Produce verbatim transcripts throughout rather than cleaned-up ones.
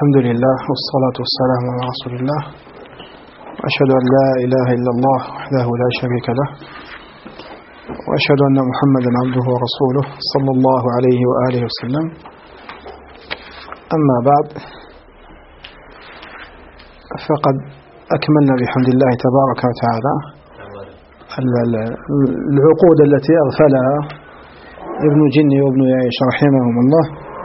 الحمد لله والصلاة والسلام على رسول الله، وأشهد أن لا إله إلا الله وحده لا شريك له، وأشهد أن محمدا عبده ورسوله صلى الله عليه وآله وسلم. أما بعد، فقد أكملنا بحمد الله تبارك وتعالى العقود التي أغفلها ابن جني وابن يعيش رحمهم الله،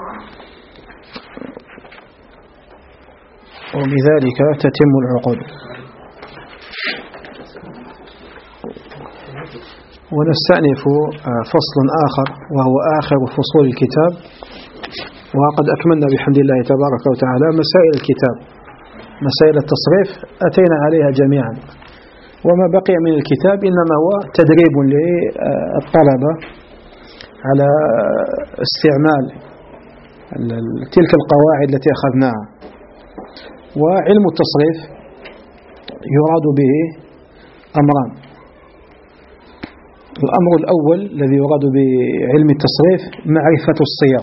وبذلك تتم العقود. ونستأنف فصل آخر وهو آخر فصول الكتاب، وقد أكملنا بحمد الله تبارك وتعالى مسائل الكتاب. مسائل التصريف أتينا عليها جميعا، وما بقي من الكتاب إنما هو تدريب للطلبة على استعمال تلك القواعد التي أخذناها. وعلم التصريف يراد به أمران. الأمر الأول الذي يراد بعلم التصريف معرفة الصيغ.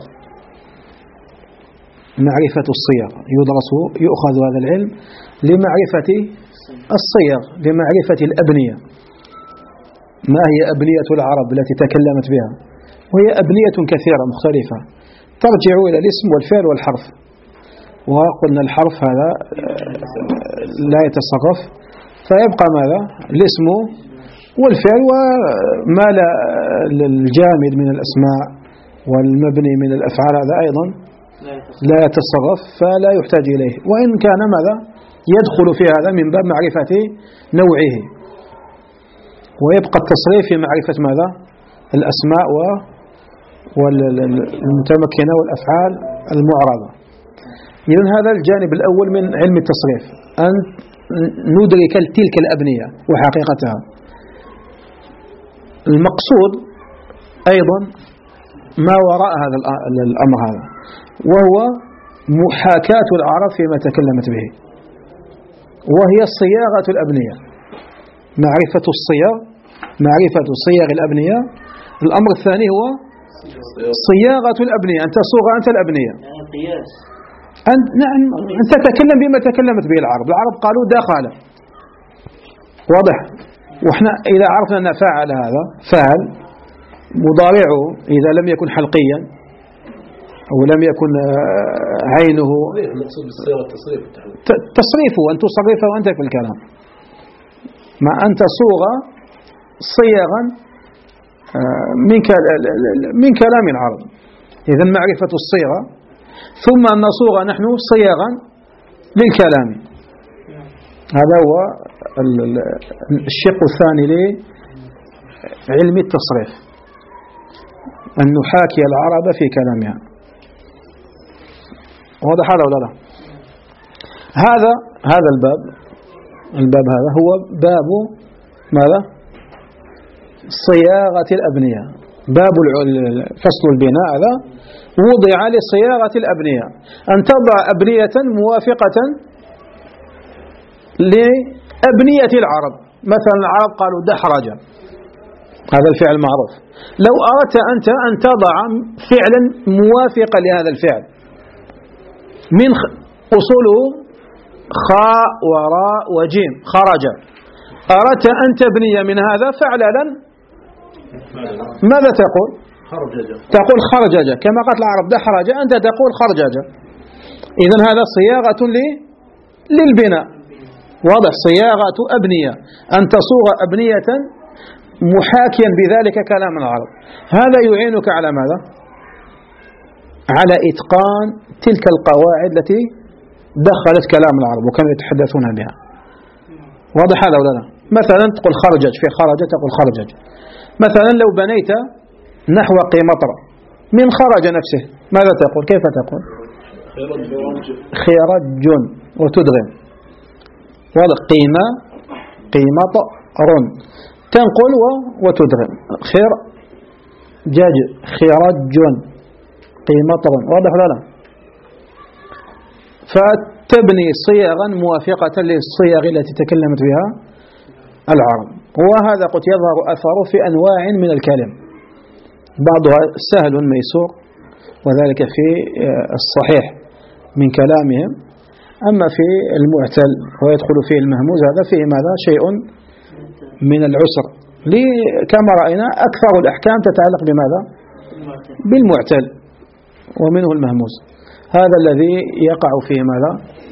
معرفة الصيغ يدرس يؤخذ هذا العلم لمعرفة الصيغ، لمعرفة الأبنية. ما هي أبنية العرب التي تكلمت بها؟ وهي أبنية كثيرة مختلفة ترجع إلى الاسم والفعل والحرف. وقلنا الحرف هذا لا يتصرف، فيبقى ماذا؟ الاسم والفعل، وما لا الجامد من الأسماء والمبني من الأفعال هذا أيضا لا يتصرف، فلا يحتاج إليه، وإن كان ماذا؟ يدخل في هذا من باب معرفة نوعه. ويبقى التصريف في معرفة ماذا؟ الأسماء والمتمكنة والأفعال المعرضة. إذن هذا الجانب الأول من علم التصريف، أن ندرك تلك الأبنية وحقيقتها. المقصود أيضا ما وراء هذا الأمر هذا، وهو محاكاة العرب فيما تكلمت به، وهي صياغة الأبنية. معرفة الصيغ، معرفة صيغ الأبنية. الأمر الثاني هو صياغة الأبنية، أن تصوغ أنت الأبنية. أنت نعم، أنت تتكلم بما تكلمت به العرب. العرب قالوا دخل، واضح. وإحنا إذا عرفنا أن فاعل هذا فاعل مضارعه إذا لم يكن حلقيا أو لم يكن عينه، تصريفه أن تصرفه أنت في الكلام، ما أن تصوغ صيغا من كلام العرب. إذن معرفة الصيغة، ثم أن نصوغ نحن صيغا للكلام. هذا هو الشق الثاني لعلم التصريف، أن نحاكي العرب في كلامها. واضح هذا ولا لا؟ هذا هذا الباب الباب هذا هو باب ماذا؟ صياغة الأبنية. باب فصل البناء هذا وضع لصياغة الأبنية، أن تضع أبنية موافقة لأبنية العرب. مثلا العرب قالوا دحرج، هذا الفعل معروف. لو أردت أنت أن تضع فعلا موافقا لهذا الفعل من أصوله خاء وراء وجيم، خرج، أردت أن تبني من هذا فعلا، ماذا تقول؟ خرججة. تقول خرججة، كما قالت العرب دحرج، أنت تقول خرججة. إذن هذا صياغة للبناء، واضح. صياغة أبنية، أن تصوغ أبنية محاكيا بذلك كلام العرب. هذا يعينك على ماذا؟ على إتقان تلك القواعد التي دخلت كلام العرب وكانوا يتحدثون بها. واضح هذا ولا لا؟ مثلا تقول خرجج، في خرج تقول خرجج. مثلا لو بنيت نحو قيمطر من خرج نفسه، ماذا تقول؟ كيف تقول؟ خرج وتدغم، واضح. قيمة قيمطر تنقل وتدغم. خير جاج خرج قيمطر، واضح ولا لا؟ فتبني صيغا موافقة للصيغ التي تكلمت بها العرب. وهذا قد يظهر أثره في أنواع من الكلام، بعضها سهل ميسور، وذلك في الصحيح من كلامهم. أما في المعتل ويدخل فيه المهموز هذا فيه ماذا شيء من العسر، كما رأينا أكثر الأحكام تتعلق بماذا بالمعتل ومنه المهموز. هذا الذي يقع فيه ماذا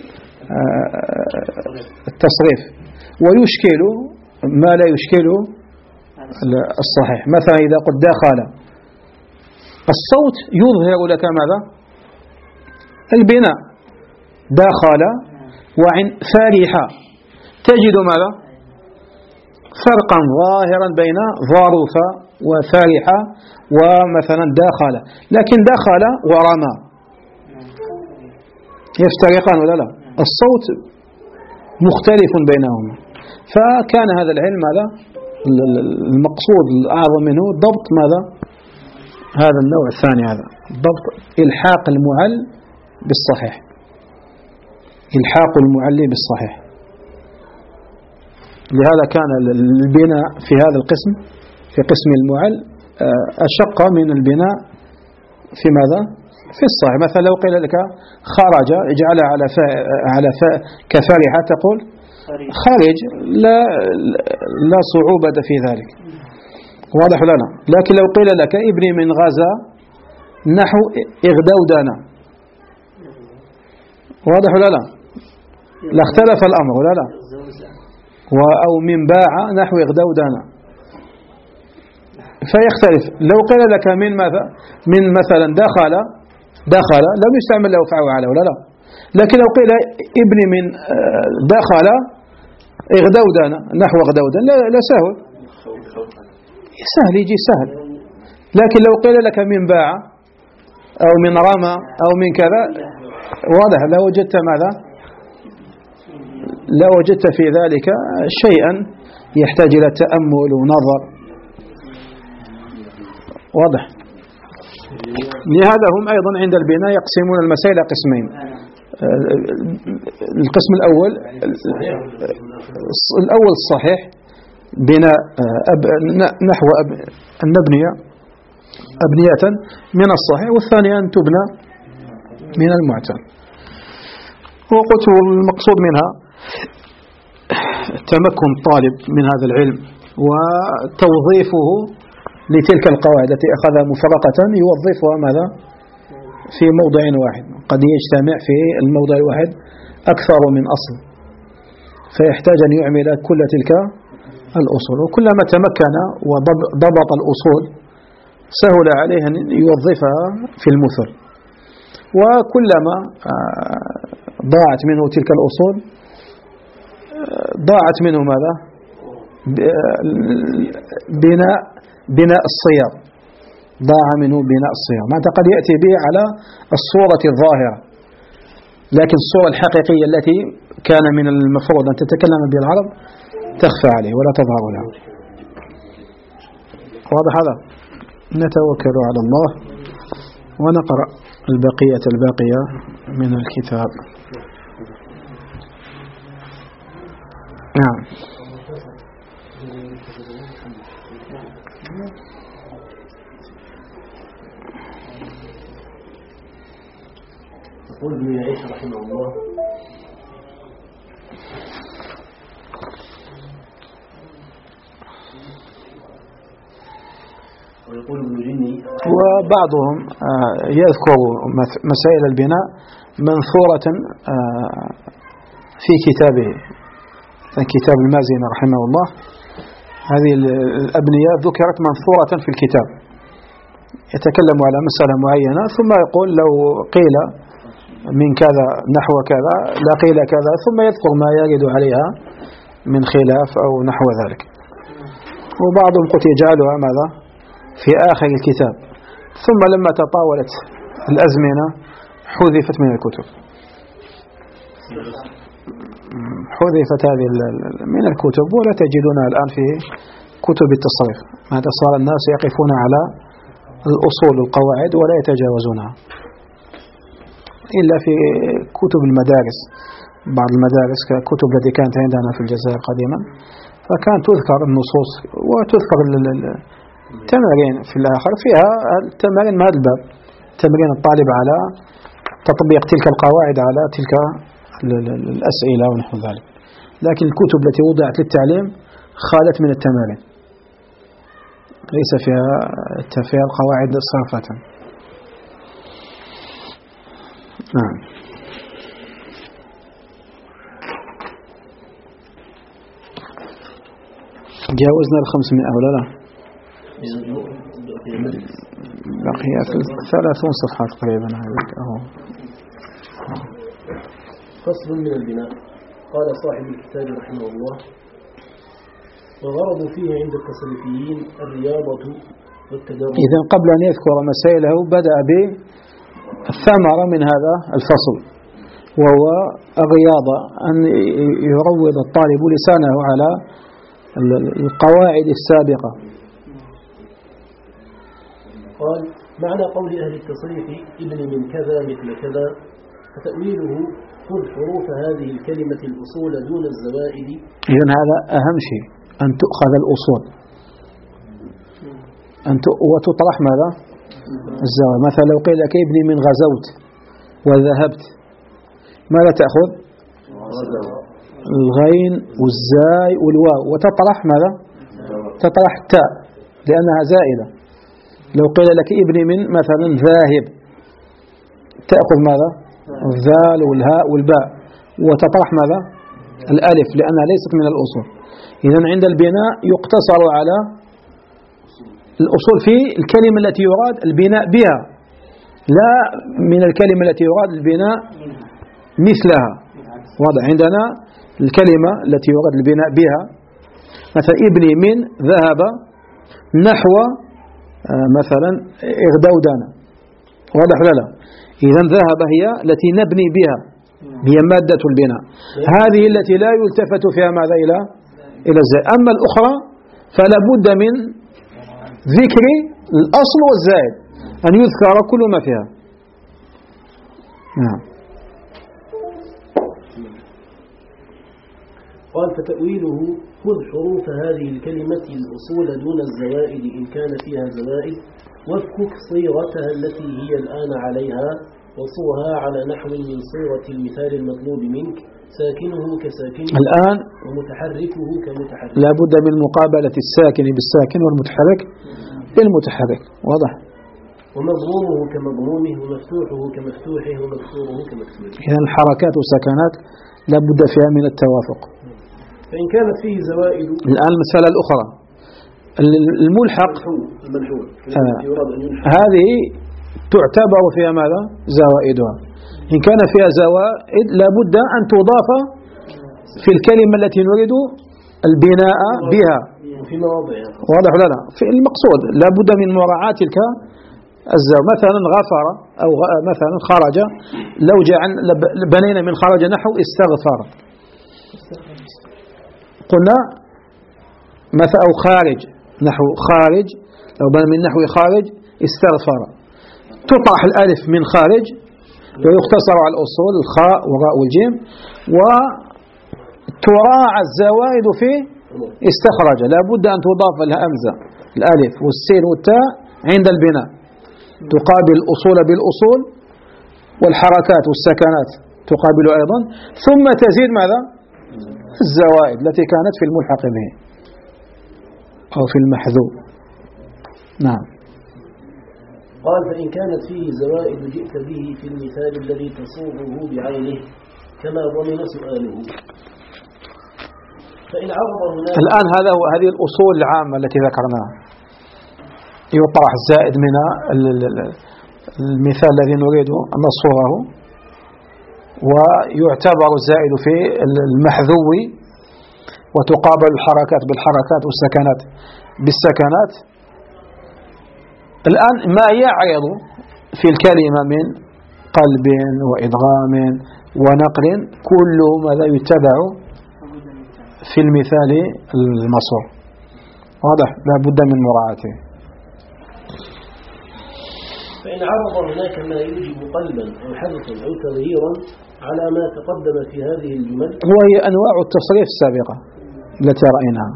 التصريف. ويشكل ما لا يشكل الصحيح. مثلا إذا قلت دخل، الصوت يظهر لك ماذا البناء، دخل وعن فرح تجد ماذا فرقا ظاهرا بين ظروف وفرح ومثلا دخل. لكن دخل ورمى يفترقان ولا لا؟ الصوت مختلف بينهما. فكان هذا العلم ماذا المقصود الأعظم منه ضبط ماذا هذا النوع الثاني، هذا ضبط إلحاق المعل بالصحيح، إلحاق المعل بالصحيح. لهذا كان البناء في هذا القسم في قسم المعل أشق من البناء في ماذا في الصحيح. مثلا لو قيل لك خرج اجعلها على فاء على فاء كفرح تقول خارج، لا لا صعوبة في ذلك، واضح لنا. لكن لو قيل لك ابني من غزا نحو اغدودنا، واضح لنا، لاختلف الأمر ولا لا؟ أو من باع نحو اغدودنا فيختلف. لو قيل لك من ماذا من مثلا دخل دخل لم يستعمل له فعل على ولا لا. لكن لو قيل ابني من دخل اغدودنا نحو اغدودنا لا, لا سهل سهل يجي سهل. لكن لو قيل لك من باع أو من رمى أو من كذا واضح لا وجدت ماذا لا وجدت في ذلك شيئا يحتاج إلى تأمل ونظر، واضح. لهذا هم أيضا عند البناء يقسمون المسائل قسمين. القسم الأول الأول الصحيح بناء أب نحو أب النبنية أبنية من الصحيح، والثانية أن تبنى من المعتل. وقلت المقصود منها تمكن الطالب من هذا العلم وتوظيفه لتلك القواعد التي أخذها مفرقة يوظفها ماذا في موضع واحد. قد يجتمع في الموضع الواحد أكثر من أصل، فيحتاج أن يعمل كل تلك الأصول. وكلما تمكن وضبط الأصول سهل عليه أن يوظفها في المثل. وكلما ضاعت منه تلك الأصول ضاعت منه ماذا بناء بناء الصيغ، ضاع منه بناء الصيغ. ما قد يأتي به على الصورة الظاهرة، لكن الصورة الحقيقية التي كان من المفروض أن تتكلم بها العرب تخفى عليه ولا تظهر له. واضح هذا؟ نتوكل على الله ونقرأ البقية الباقية من الكتاب. نعم. يقول ابن يعيش رحمه الله ويقول ابن جني وبعضهم يذكر مسائل البناء منثورة في كتابه كتاب المازني رحمه الله. هذه الأبنية ذكرت منثورة في الكتاب، يتكلم على مسألة معينة ثم يقول لو قيل من كذا نحو كذا لا قيل كذا، ثم يذكر ما يرد عليها من خلاف أو نحو ذلك. وبعضهم قد يجعلها ماذا في آخر الكتاب، ثم لما تطاولت الأزمنة حذفت من الكتب حذفت هذه من الكتب ولا تجدونها الآن في كتب التصريف. هذا صار الناس يقفون على الأصول والقواعد ولا يتجاوزونها إلا في كتب المدارس. بعض المدارس ككتب التي كانت عندنا في الجزائر قديما فكانت تذكر النصوص وتذكر التمارين في الآخر فيها التمارين من هذا الباب، تمرين الطالب على تطبيق تلك القواعد على تلك الأسئلة ونحو ذلك. لكن الكتب التي وضعت للتعليم خالت من التمارين، ليس فيها فيها القواعد صافة. نعم. جاوزنا الخمسمائة ولا لا؟ بقي ثلاثون صفحة تقريبا. أهو فصل من البناء. قال صاحب الكتاب رحمه الله: والغرض فيه عند التصريفيين الرياضة والتدرب. إذن قبل أن يذكر مسائله بدأ بالثمرة من هذا الفصل، وهو الرياضة، أن يروض الطالب لسانه على القواعد السابقة. قال: معنى قول أهل التصريف ابن من كذا مثل كذا، فتأويله خذ حروف هذه الكلمة الأصول دون الزوائد. إذن هذا أهم شيء، أن تؤخذ الأصول أن وتطرح ماذا؟ الزوائد. مثلا لو قيل لك ابني من غزوت وذهبت، ماذا تأخذ؟ الغين والزاي والواو، وتطرح ماذا؟ تطرح التاء لأنها زائدة. لو قيل لك ابني من مثلا ذاهب، تأخذ ماذا؟ الذال والهاء والباء، وتطرح ماذا؟ الألف لأنها ليست من الأصول. إذن عند البناء يقتصر على الأصول في الكلمة التي يراد البناء بها، لا من الكلمة التي يراد البناء مثلها. واضح؟ عندنا الكلمة التي يراد البناء بها، مثلا ابني من ذهب نحو مثلا اغدودان. واضح ولا لا؟ إذن ذهب هي التي نبني بها، هي مادة البناء، هذه التي لا يلتفت فيها ماذا؟ إلى إلى الزائد. أما الأخرى فلا بد من ذكر الأصل والزائد، أن يذكر كل ما فيها. نعم. قال: فتأويله خذ حروف هذه الكلمة الأصول دون الزوائد إن كان فيها زوائد، وافكك صيغتها التي هي الآن عليها، وصوها على نحو من صيغة المثال المطلوب منك، ساكنه كساكنه الآن ومتحركه كمتحرك. لا بد من مقابلة الساكن بالساكن والمتحرك بالمتحرك. واضح؟ ومضمومه كمضمومه ومفتوحه كمفتوحه ومكسوره كمكسوره. إذن الحركات والسكنات لا بد فيها من التوافق. فإن كانت فيه زوائد. الآن المسألة الأخرى الملحق، الملحوظ آه هذه تعتبر فيها ماذا؟ زوائدها. إن كان فيها زوائد لا بد أن تضاف في الكلمة التي نريد البناء بها في مواضعها. واضح ولا لا؟ في المقصود لا بد من مراعاة تلك الزوائد. مثلا غفر أو مثلا خرج، لو جعل بنينا من خرج نحو استغفر، قلنا مثلا أو خارج نحو خارج، لو بنى من نحو خارج استغفر، تطرح الألف من خارج ويختصر على الأصول الخاء والراء والجيم، وتراعى الزوائد في استخرج. لا بد أن تضاف الهمزة الألف والسين والتاء عند البناء، تقابل الأصول بالأصول، والحركات والسكنات تقابل أيضا، ثم تزيد ماذا؟ الزوائد التي كانت في الملحق به أو في المحذوف. نعم. قال: فإن كانت فيه زوائد جئت به في المثال الذي تصوغه بعينه كما ضمن سؤاله. فإن عرض هناك. الآن هذا هو هذه الأصول العامة التي ذكرناها، يطرح الزائد من المثال الذي نريد أن نصوره، ويعتبر الزائد في المحذو، وتقابل الحركات بالحركات والسكنات بالسكنات. الآن ما يعرض في الكلمة من قلب وإدغام ونقل كله ماذا يتبع في المثال المصور. واضح؟ لا بد من مراعاته. فإن عرض هناك ما يوجب قلبا أو حذفا أو تغييرا على ما تقدم في هذه الجمل، وهي أنواع التصريف السابقة التي رأيناها.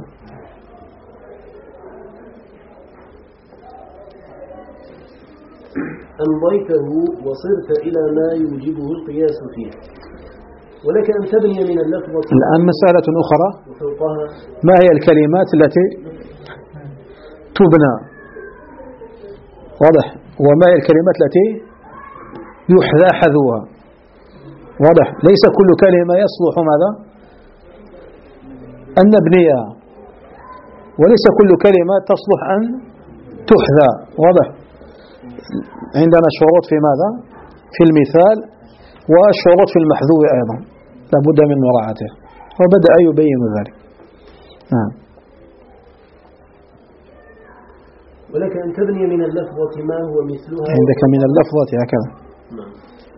أمضيته وصرت إلى ما يوجبه القياس فيه، ولك أن تبني من اللفظة. الآن مسألة أخرى، وفوقها ما هي الكلمات التي تبنى؟ واضح. وما هي الكلمات التي يحذى حذوها؟ واضح. ليس كل كلمة يصلح ماذا أن نبنيها، وليس كل كلمة تصلح أن تحذى. واضح. عندنا شروط في ماذا؟ في المثال، وشروط في المحذوف أيضا لابد من مراعاته، وبدأ يبين ذلك. نعم. ولك أن تبني من اللفظة ما هو مثلها. عندك من اللفظة هكذا. نعم.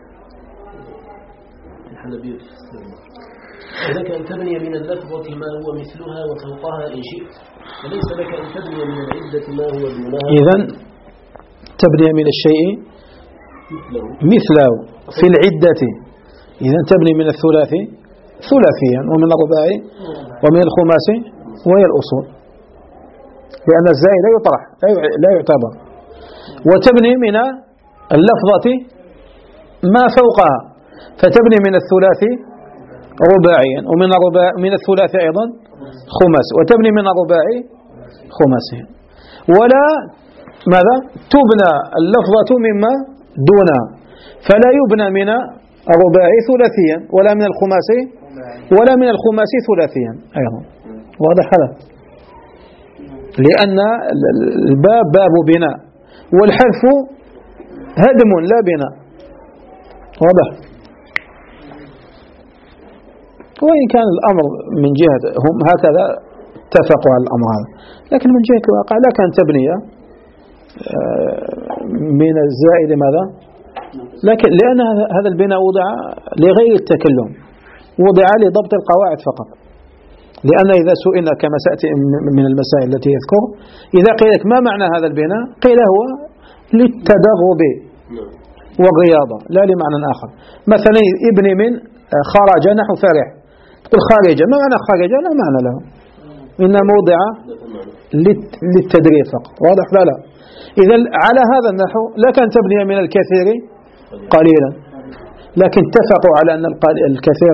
ولك أن تبني من اللفظة ما هو مثلها وفوقها إن شئت، وليس لك أن تبني من العدة ما هو دونها. إذن تبني من الشيء مثله في العدة. إذن تبني من الثلاثي ثلاثيا، ومن الرباعي ومن الخماسي وهي الأصول، لأن الزائد لا يطرح لا يعتبر. وتبني من اللفظة ما فوقها، فتبني من الثلاثي رباعيا، ومن الرباع من الثلاثي أيضا خماسي، وتبني من الرباعي خماسي. ولا ماذا تبنى اللفظة مما دونها، فلا يبنى من الرباعي ثلاثيا، ولا من الخماسي ولا من الخماسي ثلاثيا أيضا. واضح هذا؟ لأن الباب باب بناء، والحذف هدم لا بناء. واضح. وإن كان الأمر من جهة هم هكذا اتفقوا على الأمر هذا، لكن من جهة الواقع لا كان تبنية من الزائد ماذا؟ لكن لأن هذا البناء وضع لغير التكلم، وضع لضبط القواعد فقط. لأن إذا سئلنا كما سأتي من المسائل التي يذكر، إذا قيل لك ما معنى هذا البناء، قيل هو للتدرب والرياضة لا لمعنى آخر. مثلا ابني من خرج نحو فرح، تقول خارجة، ما معنى خارجة؟ لا معنى له، إنما موضع للتدريب فقط. واضح؟ لا لا. إذا على هذا النحو لا كان تبني من الكثير قليلا، لكن اتفقوا على أن الكثير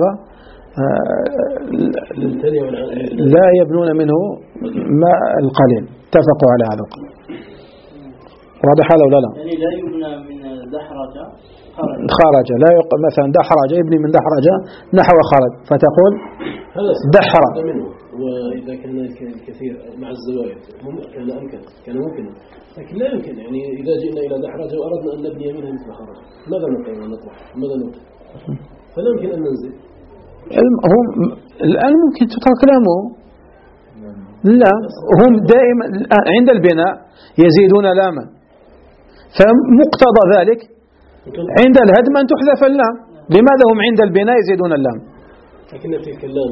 لا يبنون منه ما القليل، اتفقوا على هذا القول. واضح هذا ولا لا؟ يعني لا يبنى من دحرج خرج، لا يق... مثلا دحرج يبني من دحرج نحو خرج، فتقول دحر. وإذا كان الكثير مع الزوائد كان أمكن، كان ممكن، لكن لا يمكن. يعني إذا جئنا إلى دحرج وأردنا أن نبني منها مثل خرج، ماذا نقول ونطرح؟ ماذا نقول؟ فلا يمكن أن ننزل. هم الآن ممكن تترك لامه، لا هم دائما عند البناء يزيدون لاما، فمقتضى ذلك عند الهدم أن تحذف اللام. لماذا هم عند البناء يزيدون اللام؟ لكن في الكلام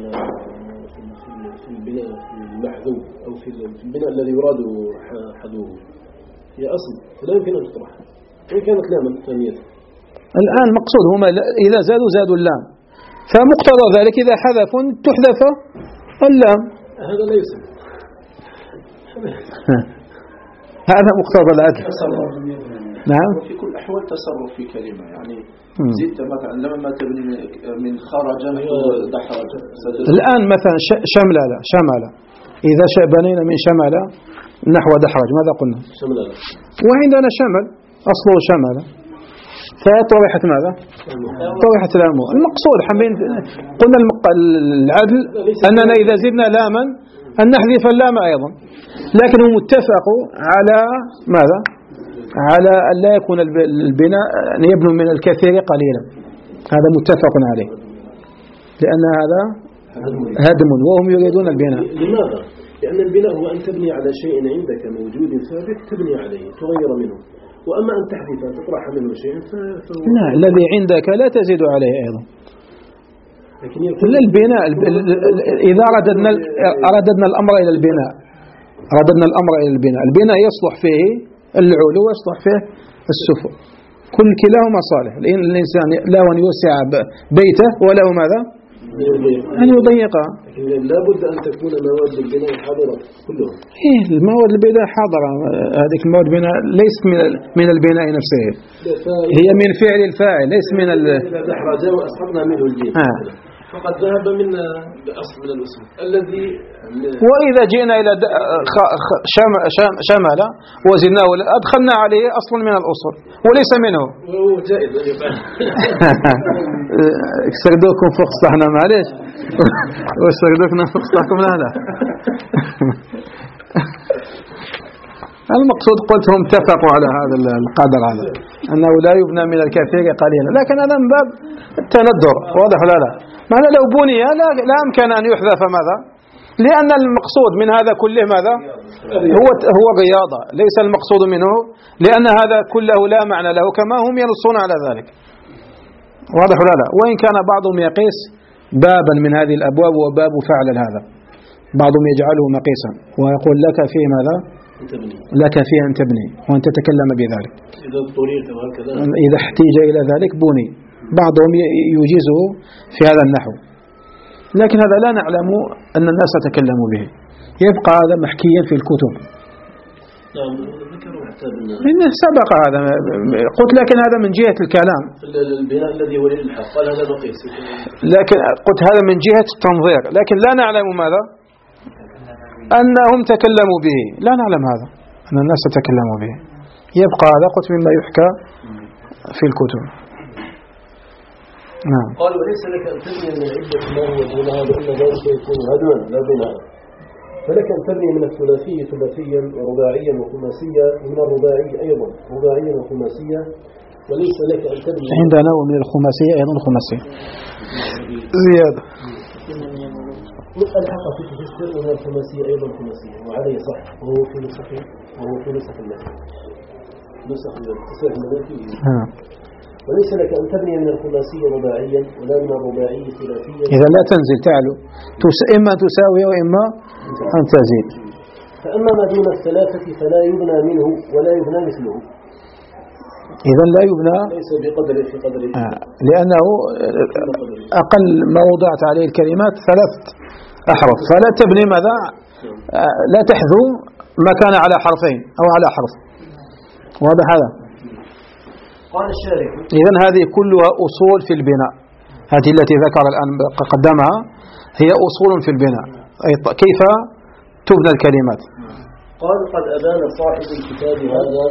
في البناء المحذوف أو في البناء الذي يراد حذوه هي أصل، فلا يمكن أن تطرح وإن كانت لاما ثانية. الآن مقصود هما إذا زادوا زادوا اللام، فمقتضى ذلك إذا حذفوا تحذف اللام. هذا لا يسمى هذا مقتضى العدل. نعم. وفي كل الأحوال تصرف في كلمة، يعني زدت مثلا لما تبني من خرج دحرج. الآن مثلا شملة شملة، إذا بنينا من شملة نحو دحرج ماذا قلنا؟ شملة. وعندنا شمل أصله شملة، فطرحت ماذا؟ طرحت لامه. المقصود حمين قلنا العدل أننا إذا زدنا لاما أن نحذف اللام أيضا، لكن هم اتفقوا على ماذا؟ على أن لا يكون البناء أن يبنوا من الكثير قليلا، هذا متفق عليه، لأن هذا هدم وهم يريدون البناء. لماذا؟ لأن البناء هو أن تبني على شيء عندك موجود ثابت تبني عليه تغير منه، وأما أن تحذف تطرح منه شيء فهو لا، الذي عندك لا تزيد عليه أيضا. لا البناء إذا رددنا أرددنا الأمر إلى البناء رددنا الأمر إلى البناء البناء يصلح فيه العلو ويصلح فيه السفل، كل كلاهما صالح. الإنسان له أن يوسع بيته وله ماذا؟ أن يضيقها. لكن لابد أن تكون مواد البناء حاضرة كلهم. إيه المواد البناء حاضرة، هذه المواد البناء ليست من من البناء نفسه، هي من فعل الفاعل ليس من ال. دحرج وأسقطنا منه الجيم. آه. فقد ذهب من بأصل من الأصول الذي. وإذا جئنا إلى شمل وزدناه أدخلنا عليه أصلا من الأصول وليس منه. وهو جائز أن يفعل. سردوكم فوق صحنا معليش وسردوكنا فوق صحكم لا لا. المقصود قلت هم اتفقوا على هذا القدر هذا أنه لا يبنى من الكثير قليلا، لكن هذا من باب التندر. واضح لا لا؟ معنى لو بني لا, لا أمكن أن يحذف ماذا؟ لأن المقصود من هذا كله ماذا؟ هو هو رياضة، ليس المقصود منه، لأن هذا كله لا معنى له كما هم ينصون على ذلك. واضح لا لا؟ وإن كان بعضهم يقيس بابا من هذه الأبواب وباب فعل هذا، بعضهم يجعله مقيسا ويقول لك فيه ماذا؟ لك فيه أن تبني وأن تتكلم بذلك إذا احتيج إلى ذلك بني. بعضهم يجيزه في هذا النحو، لكن هذا لا نعلم أن الناس تكلموا به، يبقى هذا محكيا في الكتب. نعم ذكروا حتى إنه سبق هذا، قلت لكن هذا من جهة الكلام البناء الذي هو للحق قال هذا مقيس، لكن قلت هذا من جهة التنظير، لكن لا نعلم ماذا؟ أنهم تكلموا به، لا نعلم هذا أن الناس تكلموا به، يبقى هذا قلت مما يحكى في الكتب. نعم. قال وليس لك أن تبني من عدة ما هو دونها لأن ذلك يكون هدما لا بناء، فلك أن تبني من الثلاثي ثلاثيا ورباعيا وخماسيا، ومن الرباعي أيضا رباعيا وخماسيا، وليس لك أن تبني عندنا ومن الخماسية أيضا خماسية زيادة. الحق في تفسير ومن الخماسية أيضا خماسية وعليه صح، وهو في نسخ وهو في نسخ المسيح نسخ التصحيح الملكي. وليس لك أن تبني من الخماسية رباعيا ولا من الرباعي ثلاثيا. إذا لا تنزل تعلو، إما تساوي وإما أن تزيد. فأما ما دون الثلاثة فلا يبنى منه ولا يبنى مثله. إذا لا يبنى ليس بقدر في قدر آه. لأنه أقل ما وضعت عليه الكلمات ثلاث أحرف، فلا تبني ماذا؟ آه. لا تحذو ما كان على حرفين أو على حرف. واضح هذا؟ قال الشارح إذن هذه كلها أصول في البناء، هذه التي ذكر الآن قدمها هي أصول في البناء، أي كيف تبنى الكلمات. قال قد أبان صاحب الكتاب هذا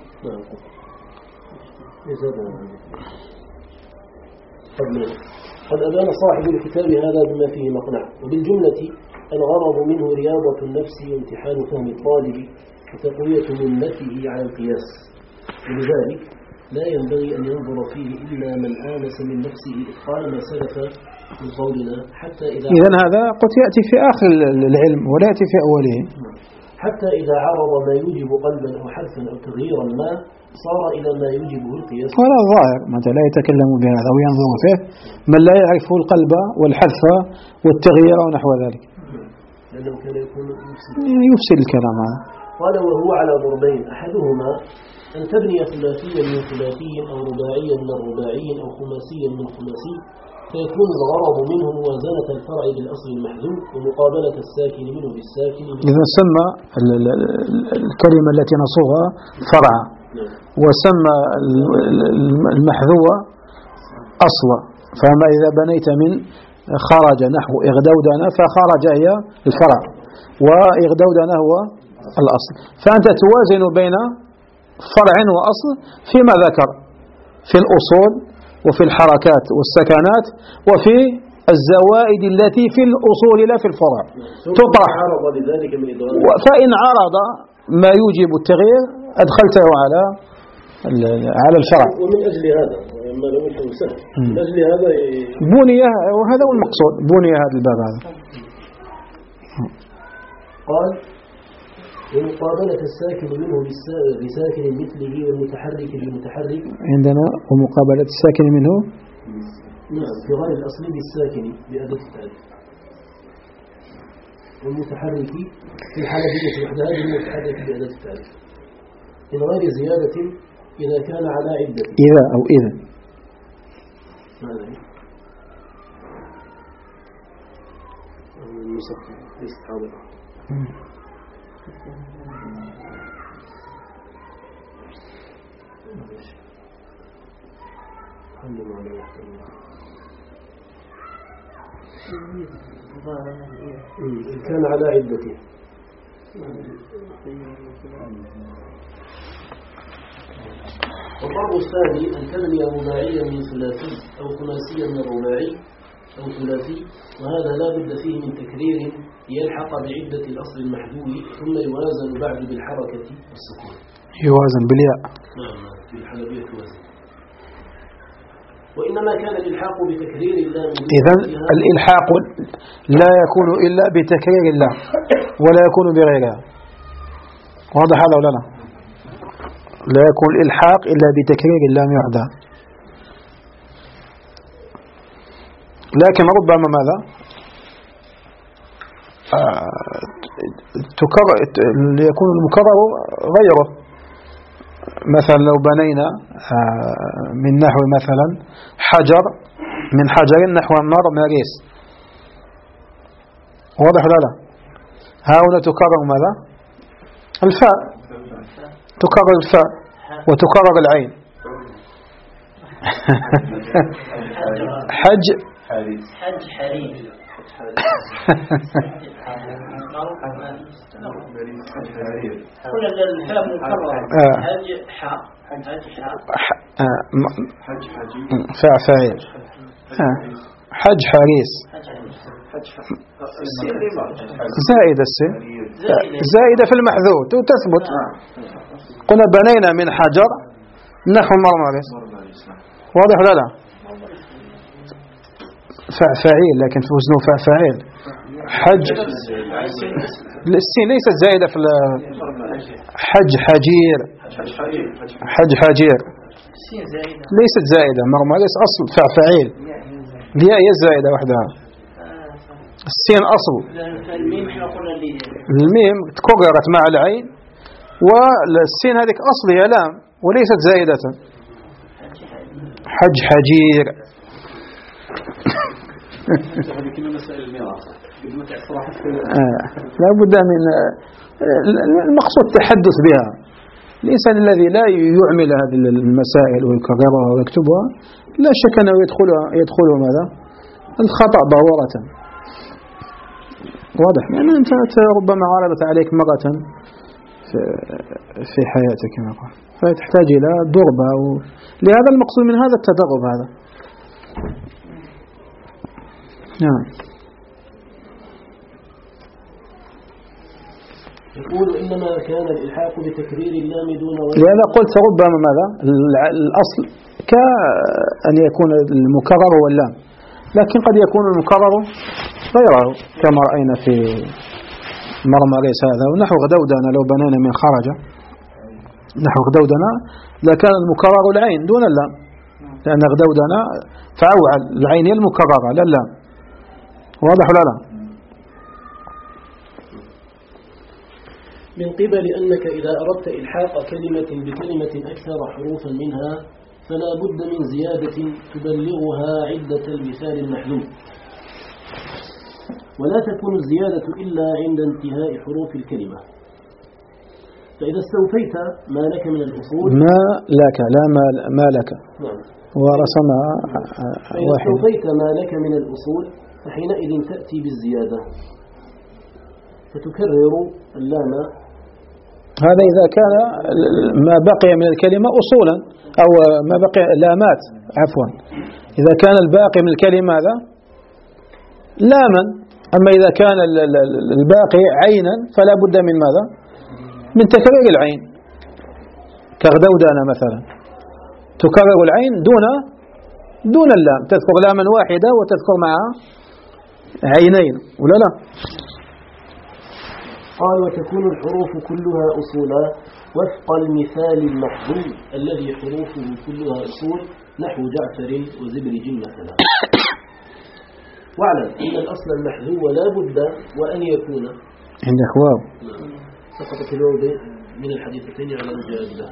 قد أبان صاحب الكتاب هذا بما فيه مقنع، وبالجملة الغرض منه رياضة النفس وامتحان فهم الطالب وتقوية منته على القياس، ولذلك لا ينبغي أن ينظر فيه إلا من آنس من نفسه إتقان ما سلف من قولنا، حتى إذا إذن هذا قد يأتي في آخر العلم ولا يأتي في أوله. حتى إذا عرض ما يوجب قلبا أو حرفا أو تغييرا ما صار إلى ما يوجبه القياس. ولا الظاهر متى لا يتكلم بهذا أو ينظر فيه من لا يعرف القلب والحرف والتغيير ونحو ذلك، لأنه كان يكون يفسد, يفسد الكلام هذا. قال وهو على ضربين، أحدهما أن تبني ثلاثيا من ثلاثي أو رباعيا من رباعي أو خماسيا من خماسي، فيكون الغرض منه موازنة الفرع بالأصل المحذوف ومقابلة الساكن منه بالساكن. إذا سمى الكلمة التي نصوها فرعا وسمى المحذوة أصلا، فما إذا بنيت من خرج نحو إغدودنا فخرج هي الفرع وإغدودنا هو الأصل، فأنت توازن بين فرع وأصل فيما ذكر في الأصول وفي الحركات والسكنات وفي الزوائد التي في الأصول لا في الفرع تطرح، فإن عرض ما يوجب التغيير أدخلته على على الفرع. ومن أجل هذا ما لو سهل من أجل هذا بني، وهذا هو المقصود بني هذا الباب هذا. قال ومقابلة الساكن منه بساكن مثله والمتحرك بالمتحرك. عندنا ومقابلة الساكن منه نعم في غير الأصل بالساكن بأداة التعريف، والمتحرك في الحالة وحدها بالمتحرك بأداة التعريف من غير زيادة إذا كان على عدة. إذا أو إذا النسخ ليست حاضرة. الحمد لله. إن كان على عدته والضرب الثاني أن تبني رباعيا من ثلاثي أو ثلاثيا من رباعي أو ثلاثي، وهذا لا بد فيه من تكرير يلحق بعدة الأصل المحذوف ثم يوازن بعد بالحركة والسكون. يوازن بالياء. نعم بالحلبية يوازن. وإنما كان الإلحاق بتكرير اللام. إذن الإلحاق لا يكون إلا بتكرير اللام ولا يكون بغيرها. واضح هذا ولا لا؟ لا يكون الإلحاق إلا بتكرير اللام وحدها. لكن ربما ماذا آه تكرر يكون المكرر غيره. مثلا لو بنينا آه من نحو مثلا حجر من حجر نحو النار ماريس. واضح ولا لا؟ هنا تكرر ماذا؟ الفاء، تكرر الفاء وتكرر العين. حج حج حريم. كل الكلام مكرر. حج حاء حج حاء حج حجي فاء فاعل. حج حريس زائدة السين زائدة في المحذوف وتثبت. قلنا بنينا من حجر نحو مرمرس. واضح ولا لا؟ فاعل لكن في وزنه فاعل. حج السين ليست زائدة في حج حجير. حج حجير ليست زائدة. مرمرس أصل فاعل. الياء هي الزائدة وحدها. السين أصل. الميم تكررت مع العين والسين هذيك أصل هي لام وليست زائدة. حج حجير. لا بد من المقصود التحدث بها. الإنسان الذي لا يعمل هذه المسائل ويكررها ويكتبها لا شك أنه يدخل يدخل ماذا؟ الخطأ ضرورة. واضح لأن يعني أنت ربما عرضت عليك مرة في حياتك كما قال فتحتاج إلى ضربة. لهذا المقصود من هذا التدرب هذا. نعم. يقول إنما كان الإلحاق بتكرير اللام دون غير. لأن قلت ربما ماذا الأصل كأن يكون المكرر واللام، لكن قد يكون المكرر غيره كما رأينا في مرمريس هذا. ونحو غدودنا لو بنينا من خرج نحو غدودنا لكان المكرر العين دون اللام، لأن غدودنا فعوعل العين هي المكررة لا اللام. واضح ولا لا؟ من قبل أنك إذا أردت إلحاق كلمة بكلمة أكثر حروفا منها فلا بد من زيادة تبلغها عدة المثال المحذوف، ولا تكون الزيادة إلا عند انتهاء حروف الكلمة. فإذا استوفيت ما لك من الأصول ما لك لا ما, ما لك نعم. ورسمها فإذا استوفيت ما لك من الأصول فحينئذ تأتي بالزيادة فتكرر اللام. هذا إذا كان ما بقي من الكلمة أصولا أو ما بقي لامات عفوا إذا كان الباقي من الكلمة هذا لاما. أما إذا كان الباقي عينا فلا بد من ماذا؟ من تكرير العين. كغدودنا مثلا تكرر العين دون دون اللام، تذكر لاما واحدة وتذكر معها عينين ولا لا؟ قال وتكون الحروف كلها أصولا وفق المثال المحذوف الذي حروفه كلها أصول نحو جعفر وزبرج مثلا. واعلم أن الأصل المحذوف لا بد وأن يكون عندك واو سقطت الواو من الحديثتين على الجادة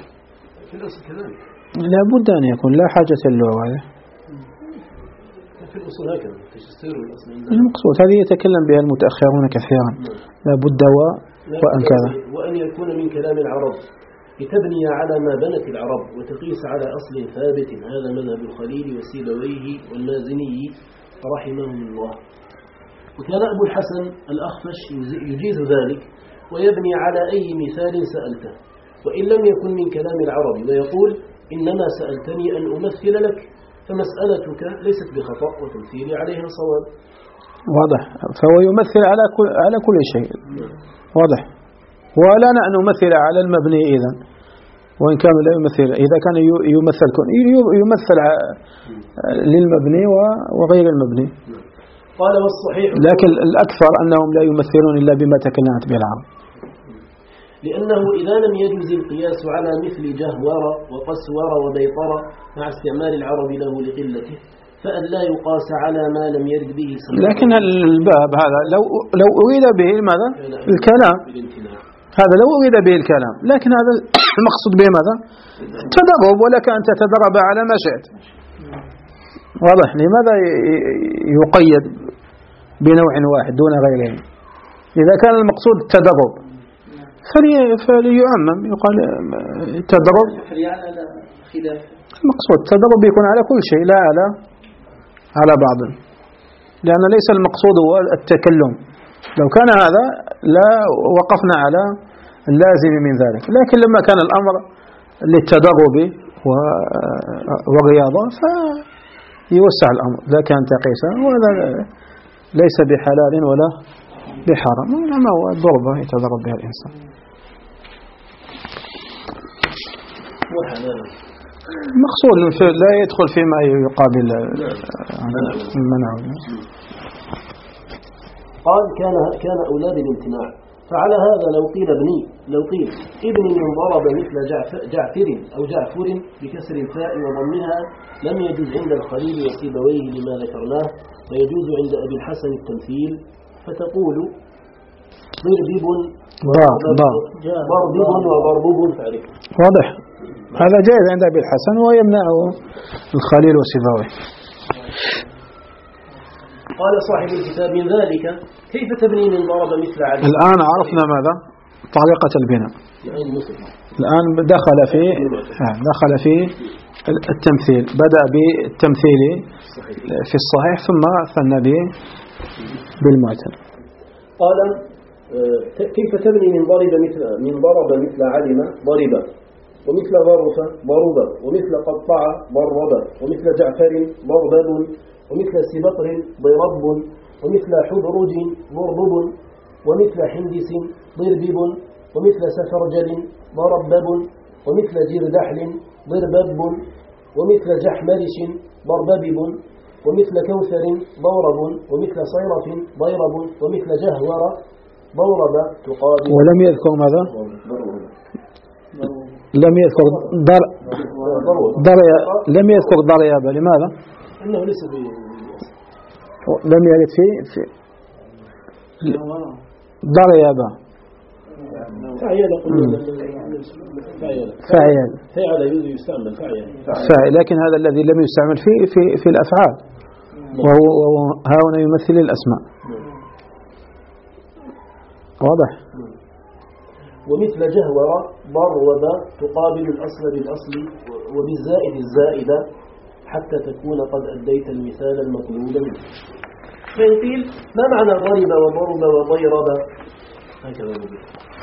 في الأصل كذلك لا بد أن يكون لا حاجة للواو هذا في الأصول هكذا تجسير الأصل المقصود هذه يتكلم بها المتأخرون كثيرا لا بد وأن كذا وأن يكون من كلام العرب لتبني على ما بنت العرب وتقيس على أصل ثابت. هذا مذهب الخليل وسيبويه والمازني رحمهم الله. وكان أبو الحسن الأخفش يجيز ذلك ويبني على أي مثال سألته وإن لم يكن من كلام العرب ويقول إنما سألتني أن أمثل لك فمسألتك ليست بخطأ وتمثيلي عليها صواب. واضح. فهو يمثل على كل على كل شيء. واضح. ولا أن نمثل على المبني إذن وإن كان لا يمثل إذا كان يمثل يمثل للمبني وغير المبني. قال والصحيح لكن الأكثر أنهم لا يمثلون إلا بما تكلمت به العرب لأنه إذا لم يجوز القياس على مثل جهور وقسور وبيطر مع استعمال العرب له لقلته فأن لا يقاس على ما لم يرد به سمع. لكن الباب هذا لو لو أريد به ماذا الكلام هذا لو أريد به الكلام لكن هذا المقصود به ماذا التدرب ولك أن تتدرب على ما شئت. واضح. لماذا يقيد بنوع واحد دون غيره؟ إذا كان المقصود التدرب فليعمم يقال التدرب. المقصود التدرب يكون على كل شيء لا على على بعض لأن ليس المقصود هو التكلم. لو كان هذا لا وقفنا على اللازم من ذلك لكن لما كان الأمر للتدرب والرياضة فيوسع الأمر لا كان تقيسا وهذا ليس بحلال ولا بحرام وإنما هو ضربة يتدرب بها الإنسان. مقصود لا يدخل فيما يقابل المنع. قال كان كان أولاد الامتناع فعلى هذا لو قيل ابني لو قيل ابن من ضرب مثل جعفر أو جعفر بكسر الفاء وضمها لم يجوز عند الخليل وسيبويه لما ذكرناه ويجوز عند أبي الحسن التمثيل فتقول ضربب ضربب وضربب فعلك. واضح. هذا جائز عند أبي الحسن ويمنعه الخليل وسيبويه. قال صاحب الكتاب من ذلك كيف تبني من ضرب مثل علي. الآن عرفنا ماذا طريقة البناء. الآن دخل في دخل في التمثيل بدأ بالتمثيل في الصحيح ثم ثنى به بالمعتل. قال كيف تبني من ضرب مثل من ضرب مثل علم ضرب ومثل ظرف ضرب ومثل قطع ضرب ومثل جعفر ضربب ومثل سبطر ضرب ومثل حدرج ضربب ومثل حندس ضربب ومثل سفرجل ضربب ومثل جردحل ضربب ومثل جحمرش ضرببب ومثل كوثر ضورب ومثل صيرف ضيرب ومثل جهور ضورب تقابل. ولم يذكر ماذا لم يذكر در در لم يذكر ضريابة. لماذا؟ إنه ليس ب لم يرد في في ضريابة فعيل فعيل فعيل فعل يستعمل فعيل فعل لكن هذا الذي لم يستعمل في في في الأفعال وهو ها هنا يمثل الأسماء. واضح. ومثل جهور ضرب تقابل الأصل بالأصل وبالزائد الزائدة حتى تكون قد أديت المثال المطلوب منه. فإن قيل ما معنى ضرب وضرب وضيرب هكذا نقول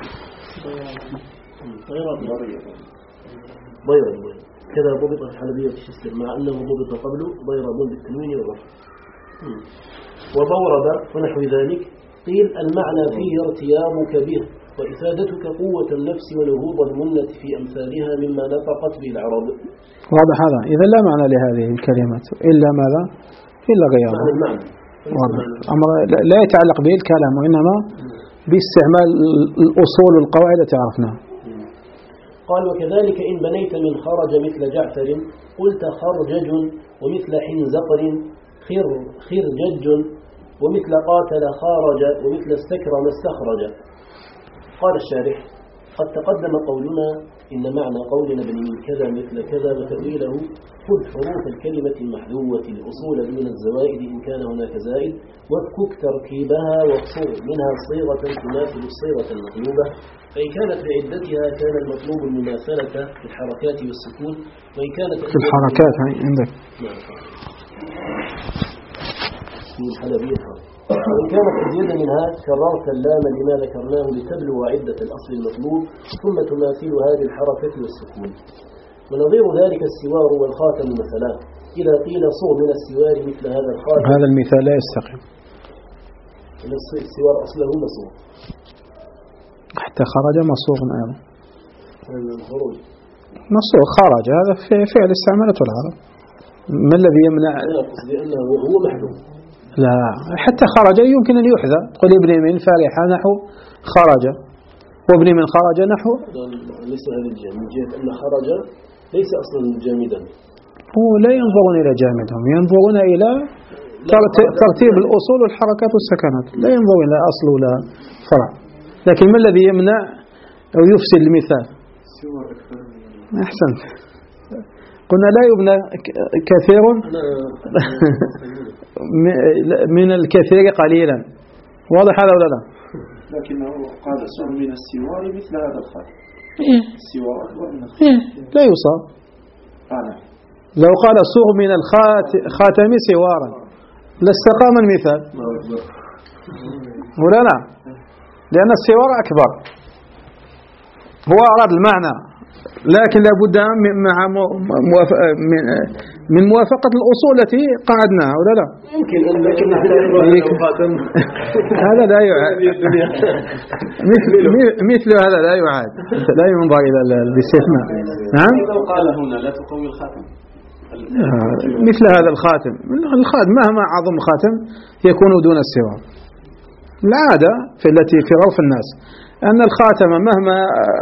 ضيرب كذا ضبط الحلبية في الشستر مع أنه ضبط قبله ضيرب بالتنوين والرفع وضورب ونحو ذلك. قيل المعنى فيه ارتيابك به وإفادتك قوة النفس ونهوض المنة في أمثالها مما نطقت به العرب. واضح هذا. إذا لا معنى لهذه الكلمات إلا ماذا إلا غيرها. أمر لا يتعلق به الكلام وإنما باستعمال الأصول والقواعد التي عرفناها. قال وكذلك إن بنيت من خرج مثل جعفر قلت خرجج ومثل حنزقر خر خرجج ومثل قاتل خارج ومثل استكرم استخرج. قال الشارح قد تقدم قولنا إن معنى قولنا بني من كذا مثل كذا وتأويله خذ حروف الكلمة المحذوة الأصول دون الزوائد إن كان هناك زائد وافكك تركيبها واقصر منها صيغة تماثل الصيغة المطلوبة فإن كانت بعدتها كان المطلوب المماثلة في الحركات والسكون وإن كانت في الحركات هاي عندك وإن كانت أزيد منها كررت اللام لما ذكرناه لتبلغ عدة الأصل المطلوب ثم تماثل هذه الحركة والسكون ونظير ذلك السوار والخاتم مثلا إذا قيل صغ من السوار مثل هذا الخاتم هذا المثال لا يستقيم السوار أصله مصوغ حتى خرج مصوغ أيضا الخروج مصوغ خرج هذا فعل استعملته العرب ما الذي يمنع لا قصدي أنه هو محذوف لا حتى خرج يمكن أن يحذى قل ابني من فرح نحو خرج وابني من خرج نحو ليس هذا الجامد من جهة أن خرج ليس أصلا جامدا هو لا ينظرون إلى جامدهم ينظرون إلى ترتيب الأصول والحركات والسكنات لا ينظرون إلى أصل ولا فرع لكن ما الذي يمنع أو يفسد المثال أحسنت قلنا لا يبنى كثير من الكثير قليلا واضح هذا ولا لا لكنه قال سر من السوار مثل هذا الخاتم إيه؟ السوار أكبر من الخاتم إيه؟ لا يصاب أنا لو قال صغ من الخاتم سوارا لاستقام المثال ولا لا لأن السوار أكبر هو أراد المعنى لكن لابد مع من موافقة الأصول التي قعدناها ولا لا يمكن أن لكن هذا لا يعاد مثل مثل هذا لا يعاد لا ينظر إلى الاستثناء نعم لو قال هنا لا تقوي الخاتم مثل هذا الخاتم الخاتم مهما عظم خاتم يكون دون السوار العادة في التي في عرف الناس أن الخاتم مهما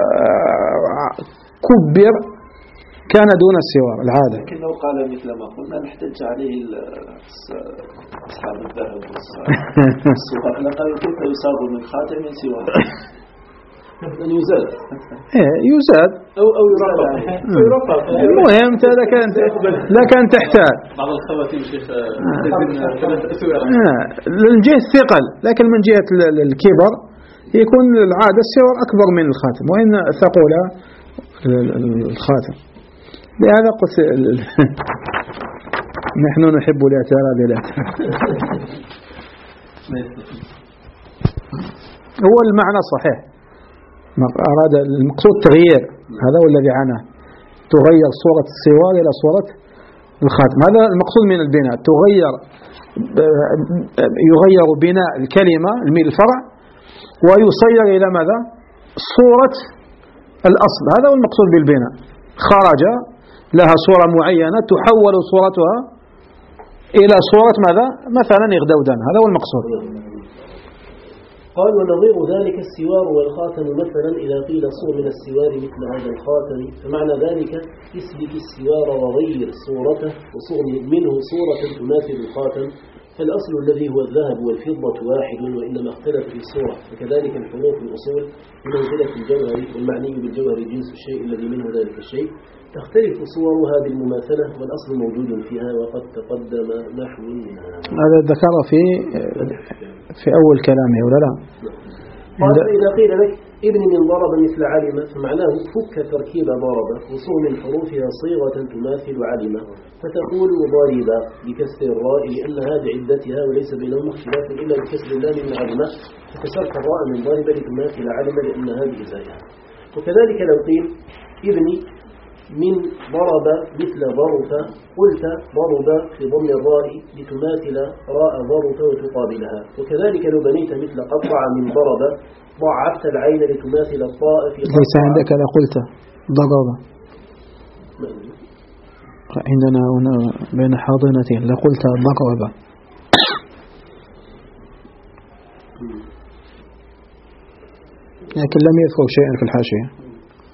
كبر كان دون السوار العادة لكن لو قال مثل ما قلنا نحتج عليه أصحاب الذهب والسوار لقد كنت يصاب من خاتم سوار أن يزاد إيه يزاد أو أو يرفع المهم لك أنت لك أن تحتاج بعض الخواتيم شيخ من جهة الثقل لكن من جهة الكبر يكون العادة السوار أكبر من الخاتم وإن ثقل الخاتم لهذا قلت نحن نحب الاعتراض الاعتراض هو المعنى الصحيح أراد المقصود تغيير هذا هو الذي عناه تغير صورة السوار إلى صورة الخاتم هذا المقصود من البناء تغير يغير بناء الكلمة الفرع ويصير إلى ماذا صورة الأصل هذا هو المقصود بالبناء خرج لها صورة معينة تحول صورتها إلى صورة ماذا مثلا إغدودان هذا هو المقصود قال ونظير ذلك السوار والخاتم مثلا إذا قيل صور من السوار مثل هذا الخاتم فمعنى ذلك اسلك السوار وغير صورته وصور منه صورة تماثل الخاتم فالأصل الذي هو الذهب والفضة واحد وإنما اختلف في الصورة وكذلك الحروف الأصول بمنزلة الجوهر والمعني بالجوهر جنس الشيء الذي منه ذلك الشيء تختلف صورها بالمماثلة والأصل موجود فيها وقد تقدم نحو منها هذا ذكر في في أول كلامه ولا لا قال إذا قيل لك ابن من ضرب مثل علم فمعناه فك تركيب ضرب وصور من حروفها صيغة تماثل علم فتقول ضارب بكسر الراء لأنها بعدتها وليس بينهم اختلاف إلا بكسر اللام من علم فكسرت الراء من ضارب لتماثل علم لأنها بإزائها وكذلك لو قيل ابني من ضرب مثل ضرف قلت ضرب في ضم الراء لتماثل راء ضرف وتقابلها وكذلك لو بنيت مثل قطع من ضرب ضعفت العين لتماثل الطاء في قطع ليس عندك لا قلت ضرب عندنا هنا بين حاضنتين لقلت ضرب لكن لم يذكر شيئا في الحاشية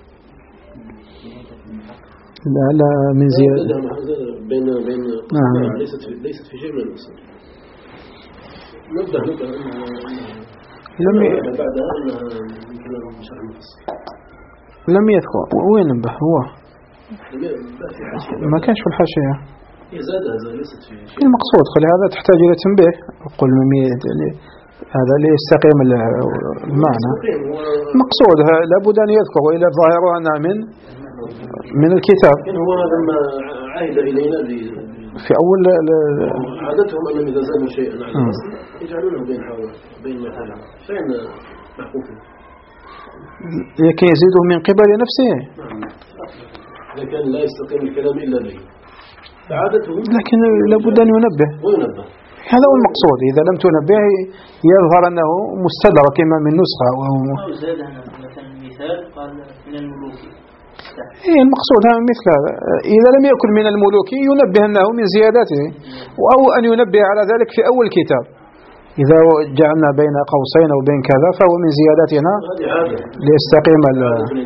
لا لا من زيادة بين بين نعم ليست في ليست في شيء من الأصل نبدأ نبدأ لم ي... بعدها أنها يمكن شرح مفصل لم يذكر وين نبه هو ما كانش في الحاشية. المقصود خلي هذا تحتاج إلى تنبيه. قل هذا ليستقيم المعنى. مقصود لابد أن يذكر وإلى الظاهر أنها من من الكتاب. هو لما عهد إلينا في أول عادتهم أنهم إذا زادوا شيئا على الأصل يجعلونه بين حول بين مثلا فإن محقوقين لكي يزيده من قبل نفسه. إذا كان لا يستقيم الكلام إلا به فعادتهم، لكن لابد أن ينبه وينبه. هذا هو المقصود. إذا لم تنبه يظهر أنه مستدرك إما من نسخة أو مثلا مثال قال من الملوك. إيه المقصود هذا مثل هذا. إذا لم يكن من الملوك ينبه أنه من زياداته، أو أن ينبه على ذلك في أول كتاب. إذا جعلنا بين قوسين أو بين كذا فهو من زياداتنا ليستقيم ال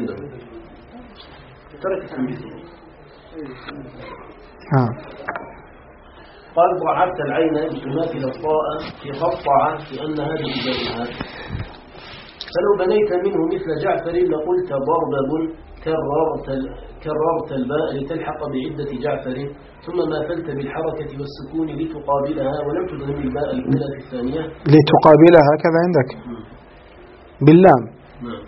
ها. قال ضعفت العين بتماثل الطاء في قطع لأنها بإجابها، فلو بنيت منه مثل جعفر لقلت ضربب كررت كررت الباء لتلحق بعدة جعفر، ثم ماثلت بالحركة والسكون لتقابلها ولم تدغم الباء الأولى في الثانية لتقابلها كذا عندك باللام. نعم.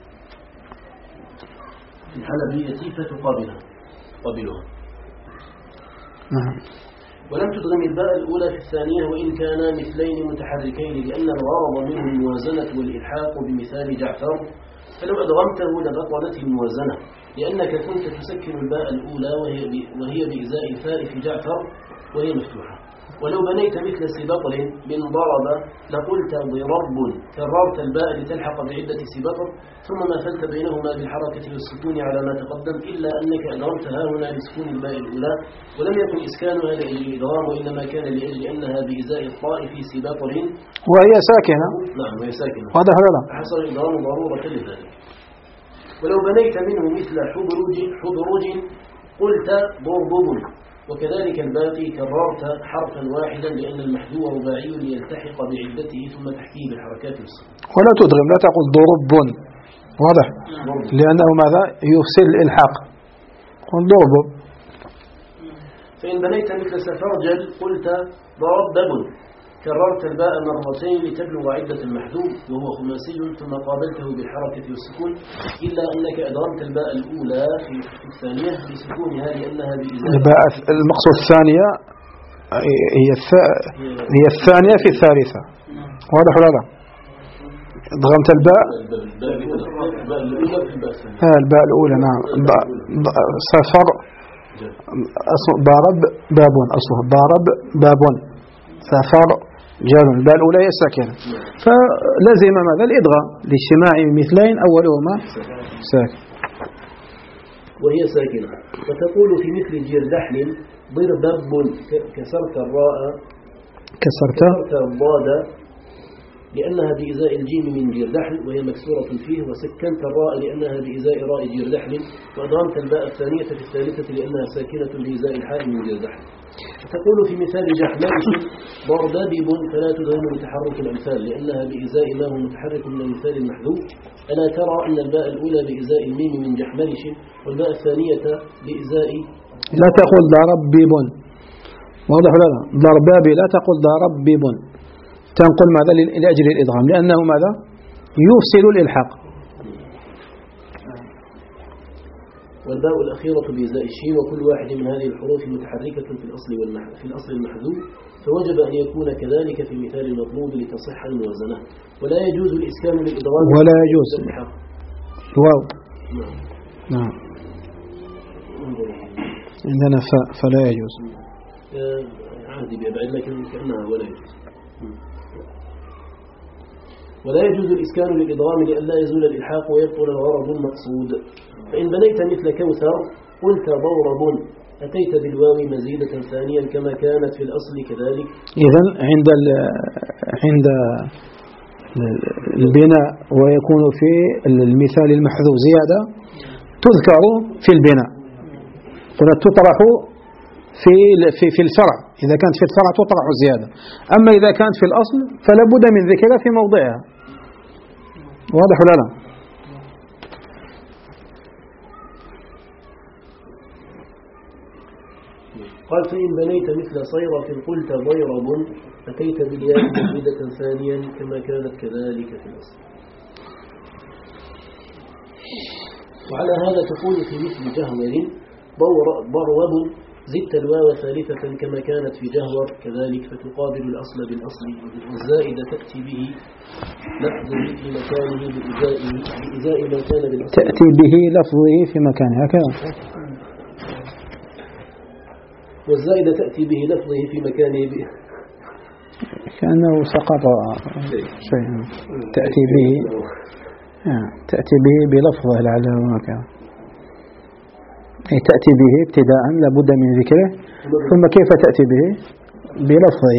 الحلبية فتقابلها قابلها. نعم. ولم تدغم الباء الأولى في الثانية وإن كانا مثلين متحركين، لأن الغرض منه الموازنة والإلحاق بمثال جعفر، فلو أدغمته لبطلت الموازنة، لأنك كنت تسكن الباء الأولى وهي وهي بإزاء الفاء في جعفر وهي مفتوحة. ولو بنيت مثل سبطر من ضرب لقلت ضرب كررت الباء لتلحق بعدة سبطر، ثم مثلت بينهما بالحركة والسكون على ما تقدم، إلا أنك أدغمتها هنا لسكون الباء الأولى، ولم يكن إسكانها لأجل الإدغام وإنما كان لأجل أنها بإزاء الطاء في سبطر وهي ساكنة. نعم وهي ساكنة. هذا هذا حصل الإدغام ضرورة لذلك. ولو بنيت منه مثل حضرج حضرج قلت ضربب، وكذلك الباقي كررت حرفا واحدا لأن المحذو رباعي ليلتحق بعدته ثم تحكيه بالحركات والسكون. ولا تدغم، لا تقول ضرب، واضح، لأنه ماذا يفسد الإلحاق. قل ضرب. فإن بنيت مثل سفرجل قلت ضربب، كررت الباء مرتين لتبلغ عدة المحذوف وهو خماسي، ثم قابلته بالحركة والسكون، إلا أنك أدغمت الباء الأولى في الثانية بسكونها لأنها الباء المقصود الثانية هي هي الثانية في الثالثة. واضح ولا لا؟ أدغمت الباء ها الباء الأولى. نعم. سفر أصل ضرب باب، أصله ضرب باب، سفر جال، الباء الأولى هي الساكنة، فلازم ماذا الإدغام لاجتماع مثلين أولهما ساكن وهي ساكنة. وتقول في مثل جردحل ضربب كسرت الراء كسرت الضاد لأنها بإزاء الجيم من جردحل وهي مكسورة فيه، وسكنت الراء لأنها بإزاء راء جردحل، وأدغمت الباء الثانية في الثالثة لأنها ساكنة بإزاء الحاء من جردحل. تقول في مثال جحمش ضرباب فلا تدغم بتحرك الأمثال لأنها بإزاء ما هو متحرك من المثال المحذوف. ألا ترى أن الباء الأولى بإزاء الميم من جحمش والباء الثانية بإزاء. لا تقول ضرباب، واضح ولا لا؟ ضرباب لا تقول ضرباب، تنقل ماذا لأجل الإدغام لأنه ماذا يفسد الإلحاق. والباء الأخيرة بإزاء الشين، وكل واحد من هذه الحروف متحركة في الأصل في الأصل المحذوف، فوجب أن يكون كذلك في مثال المطلوب لتصح الموازنة. ولا يجوز الإسكان للإدغام ولا يجوز واو. نعم. نعم. عندنا فاء فلا يجوز. عندي بأبعد لكن كأنها ولا يجوز. ولا يجوز الإسكان للإدغام لئلا يزول الإلحاق ويبطل الغرض المقصود. فإن بنيت مثل كوثر قلت ضورب، أتيت بالواو مزيدة ثانيا كما كانت في الأصل كذلك. إذن عند عند البناء ويكون في المثال المحذوف زيادة تذكر في البناء، قلت تطرح في في في الفرع، إذا كانت في الفرع تطرح زيادة، أما إذا كانت في الأصل فلا بد من ذكرها في موضعها. واضح ولا لا؟ قال فإن بنيت مثل صيرة قلت ضيرب أتيت بالياء مجردة ثانيا كما كانت كذلك في الأصل. وعلى هذا تقول في مثل جهور ضروب زدت الواو ثالثة كما كانت في جهور كذلك فتقابل الأصل بالأصل والزائدة تأتي به لفظه في مكانه بإزائه بإزاء ما كان بالأصل تأتي به لفظه في مكانه هكذا. والزائدة تأتي به لفظه في مكانه ب... كأنه سقط شيء. تأتي به تأتي به بلفظه لعله مكانه، أي تأتي به ابتداء لابد من ذكره، ثم كيف تأتي به بلفظه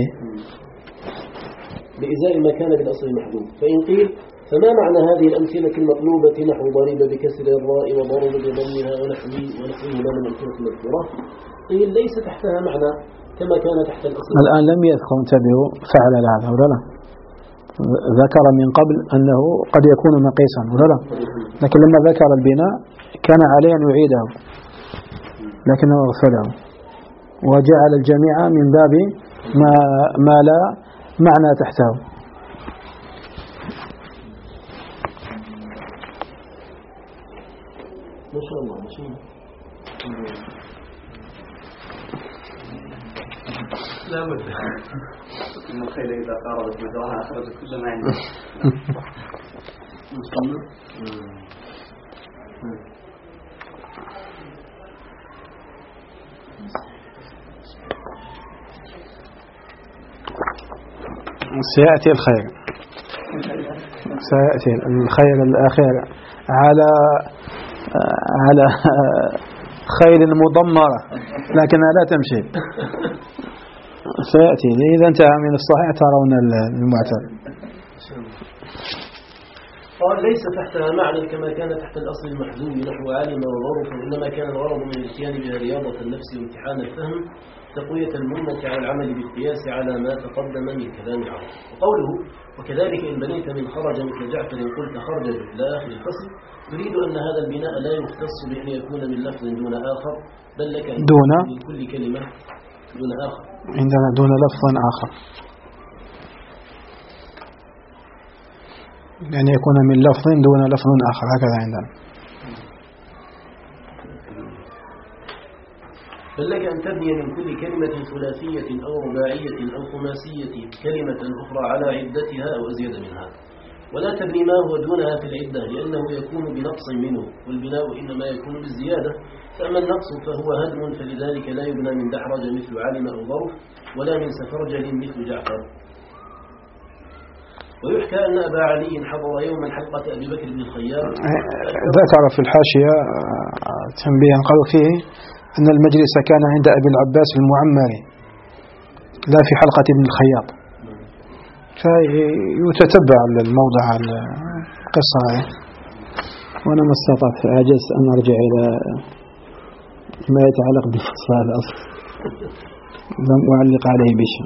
بإزاء ما كان بالأصل محذوف. فإن قيل فما معنى هذه الأمثلة المطلوبة نحو ضرب بكسر الراء وضرب بضمها ونحوه ونحوهما من الأمثلة المذكورة؟ قيل ليس تحتها معنى كما كان تحت الأصل. الآن لم يذكر، انتبهوا، فعل هذا ولا لا؟ ذكر من قبل أنه قد يكون مقيسا ولا لا؟ لكن لما ذكر البناء كان عليه أن يعيده لكنه أغفله وجعل الجميع من باب ما, ما لا معنى تحته. ما شاء الله ما شاء الله. لا بد إن الخيل إذا قاربت مجراها أخرجت كل ما عنده. سيأتي الخير سيأتي الخير الأخير على على خيل مضمرة لكنها لا تمشي. سيأتي إذا انتهى من الصحيح ترون المعتل. قال ليس تحتها معنى كما كان تحت الأصل المحذوف نحو علم وظرف، وإنما كان الغرض من الاتيان بها رياضة النفس وامتحان الفهم تقوية المنة على العمل بالقياس على ما تقدم من كلام العرب. وقوله وكذلك إن بنيت من خرج مثل جعفر قلت خرج إلى آخر الفصل يريد أن هذا البناء لا يختص بأن يكون من لفظ دون آخر، بل لك أن دون من كل كلمة دون آخر، عندنا دون لفظ آخر، يعني يكون من لفظ دون لفظ آخر هكذا عندنا. بل لك أن تبني من كل كلمة ثلاثية أو رباعية أو خماسية كلمة أخرى على عدتها أو أزيد منها، ولا تبني ما هو دونها في العدة لأنه يكون بنقص منه، والبناء إنما يكون بالزيادة. فأما النقص فهو هدم، فلذلك لا يبنى من دحرج مثل علم أو ظرف، ولا من سفرجل مثل جعفر. ويحكى أن أبا علي حضر يوما حلقة أبي بكر بن الخيار. ذكر في الحاشية تنبيها قالوا فيه أن المجلس كان عند أبي العباس المعمري لا في حلقة ابن الخياط، فيتتبع الموضع القصة هذه. وأنا ما استطعت عجزت أن أرجع إلى ما يتعلق بفصل هذا الأصل، لم أعلق عليه بشيء.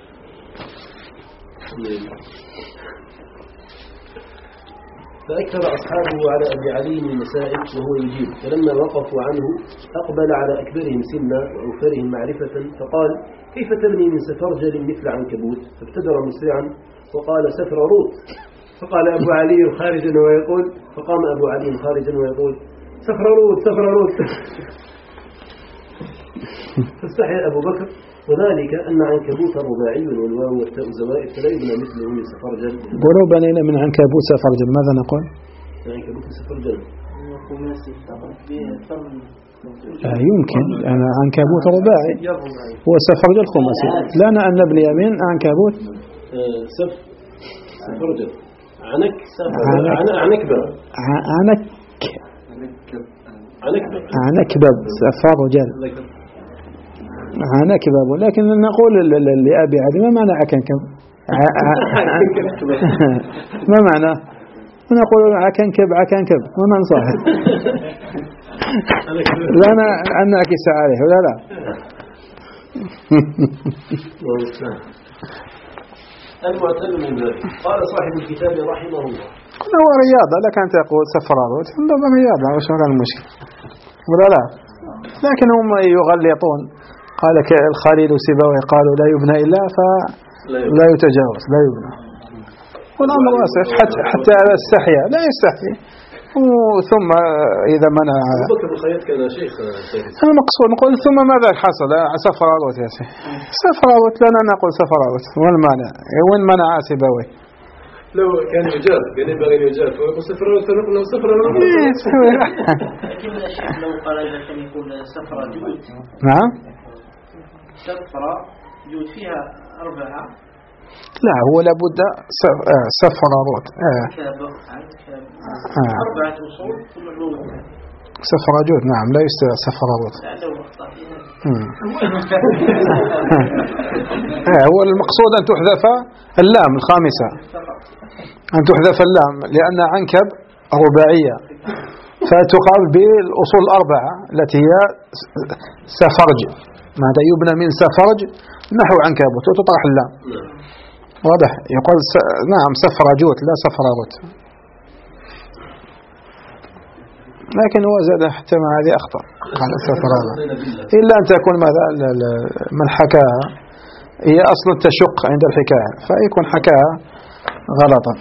فأكثر أصحابه على أبي علي المسائل وهو يجيب، فلما وقفوا عنه أقبل على أكبرهم سنا وأوفرهم معرفة فقال كيف تبني من سفرجل مثل عنكبوت؟ فابتدر مسرعا وقال سفر روت. فقال أبو علي خارجا ويقول فقام أبو علي خارجا ويقول سفر روت سفر روت. فاستحيا أبو بكر، وذلك أن عنكبوت رباعي والواو والتاء زوائد فلا يبنى مثله من سفرجل. قولوا بنينا من عنكبوت سفرجل، ماذا نقول؟ عنكبوت سفرجل آه يمكن، أنا عنكبوت رباعي وسفرجل خماسي، لنا أن نبني من عنكبوت سف سفرجل عنك عنكبب عنك عنكبب سفرجل عنكبب، ولكن نقول لأبي علي ما معنى عنكبب؟ ما معنى؟ نقول عنكب عنكب وما نصحح لنا أن نعكس عليه ولا لا؟ المعتل من ذلك. قال صاحب الكتاب رحمه الله هو رياضة، لك أن تقول سفرات هذا رياضة وش كان المشكلة ولا لا؟ لكن هم يغلطون، قال لك الخليل وسيبويه قالوا لا يبنى إلا فلا يتجاوز لا يبنى. والأمر واسع حتى حتى على السحية لا يستحي. ثم إذا منع أبو بكر الخياط كان شيخ. أنا مقصود نقول ثم ماذا حصل؟ سفراوت يا سيدي سفراوت لنا نقول سفراوت والمانع وين منع سيبويه؟ لو كان يجاب كان ينبغي أن يجاب سفراوت فنقول له سفراوت. لكن الشيخ لو قال إذا كان يكون سفرة جود. نعم. سفرة جود فيها أربعة. لا هو لابد سفراوت. أربعة أصول ثم الوضع. سفراجوت نعم لا يستوى سفراوت. هو المقصود أن تحذف اللام الخامسة أن تحذف اللام لأن عنكب رباعية فتقابل بالأصول الأربعة التي هي سفرج. ماذا يبنى من سفرج نحو عنكبوت وتطرح اللام. واضح يقول س... نعم سفراجوت لا سفراوت. لكن هو زاد حتى مع هذه أخطأ قال سفراوت إلا أن تكون ماذا من حكاها هي أصل تشق عند الحكاية فيكون حكاها غلطا.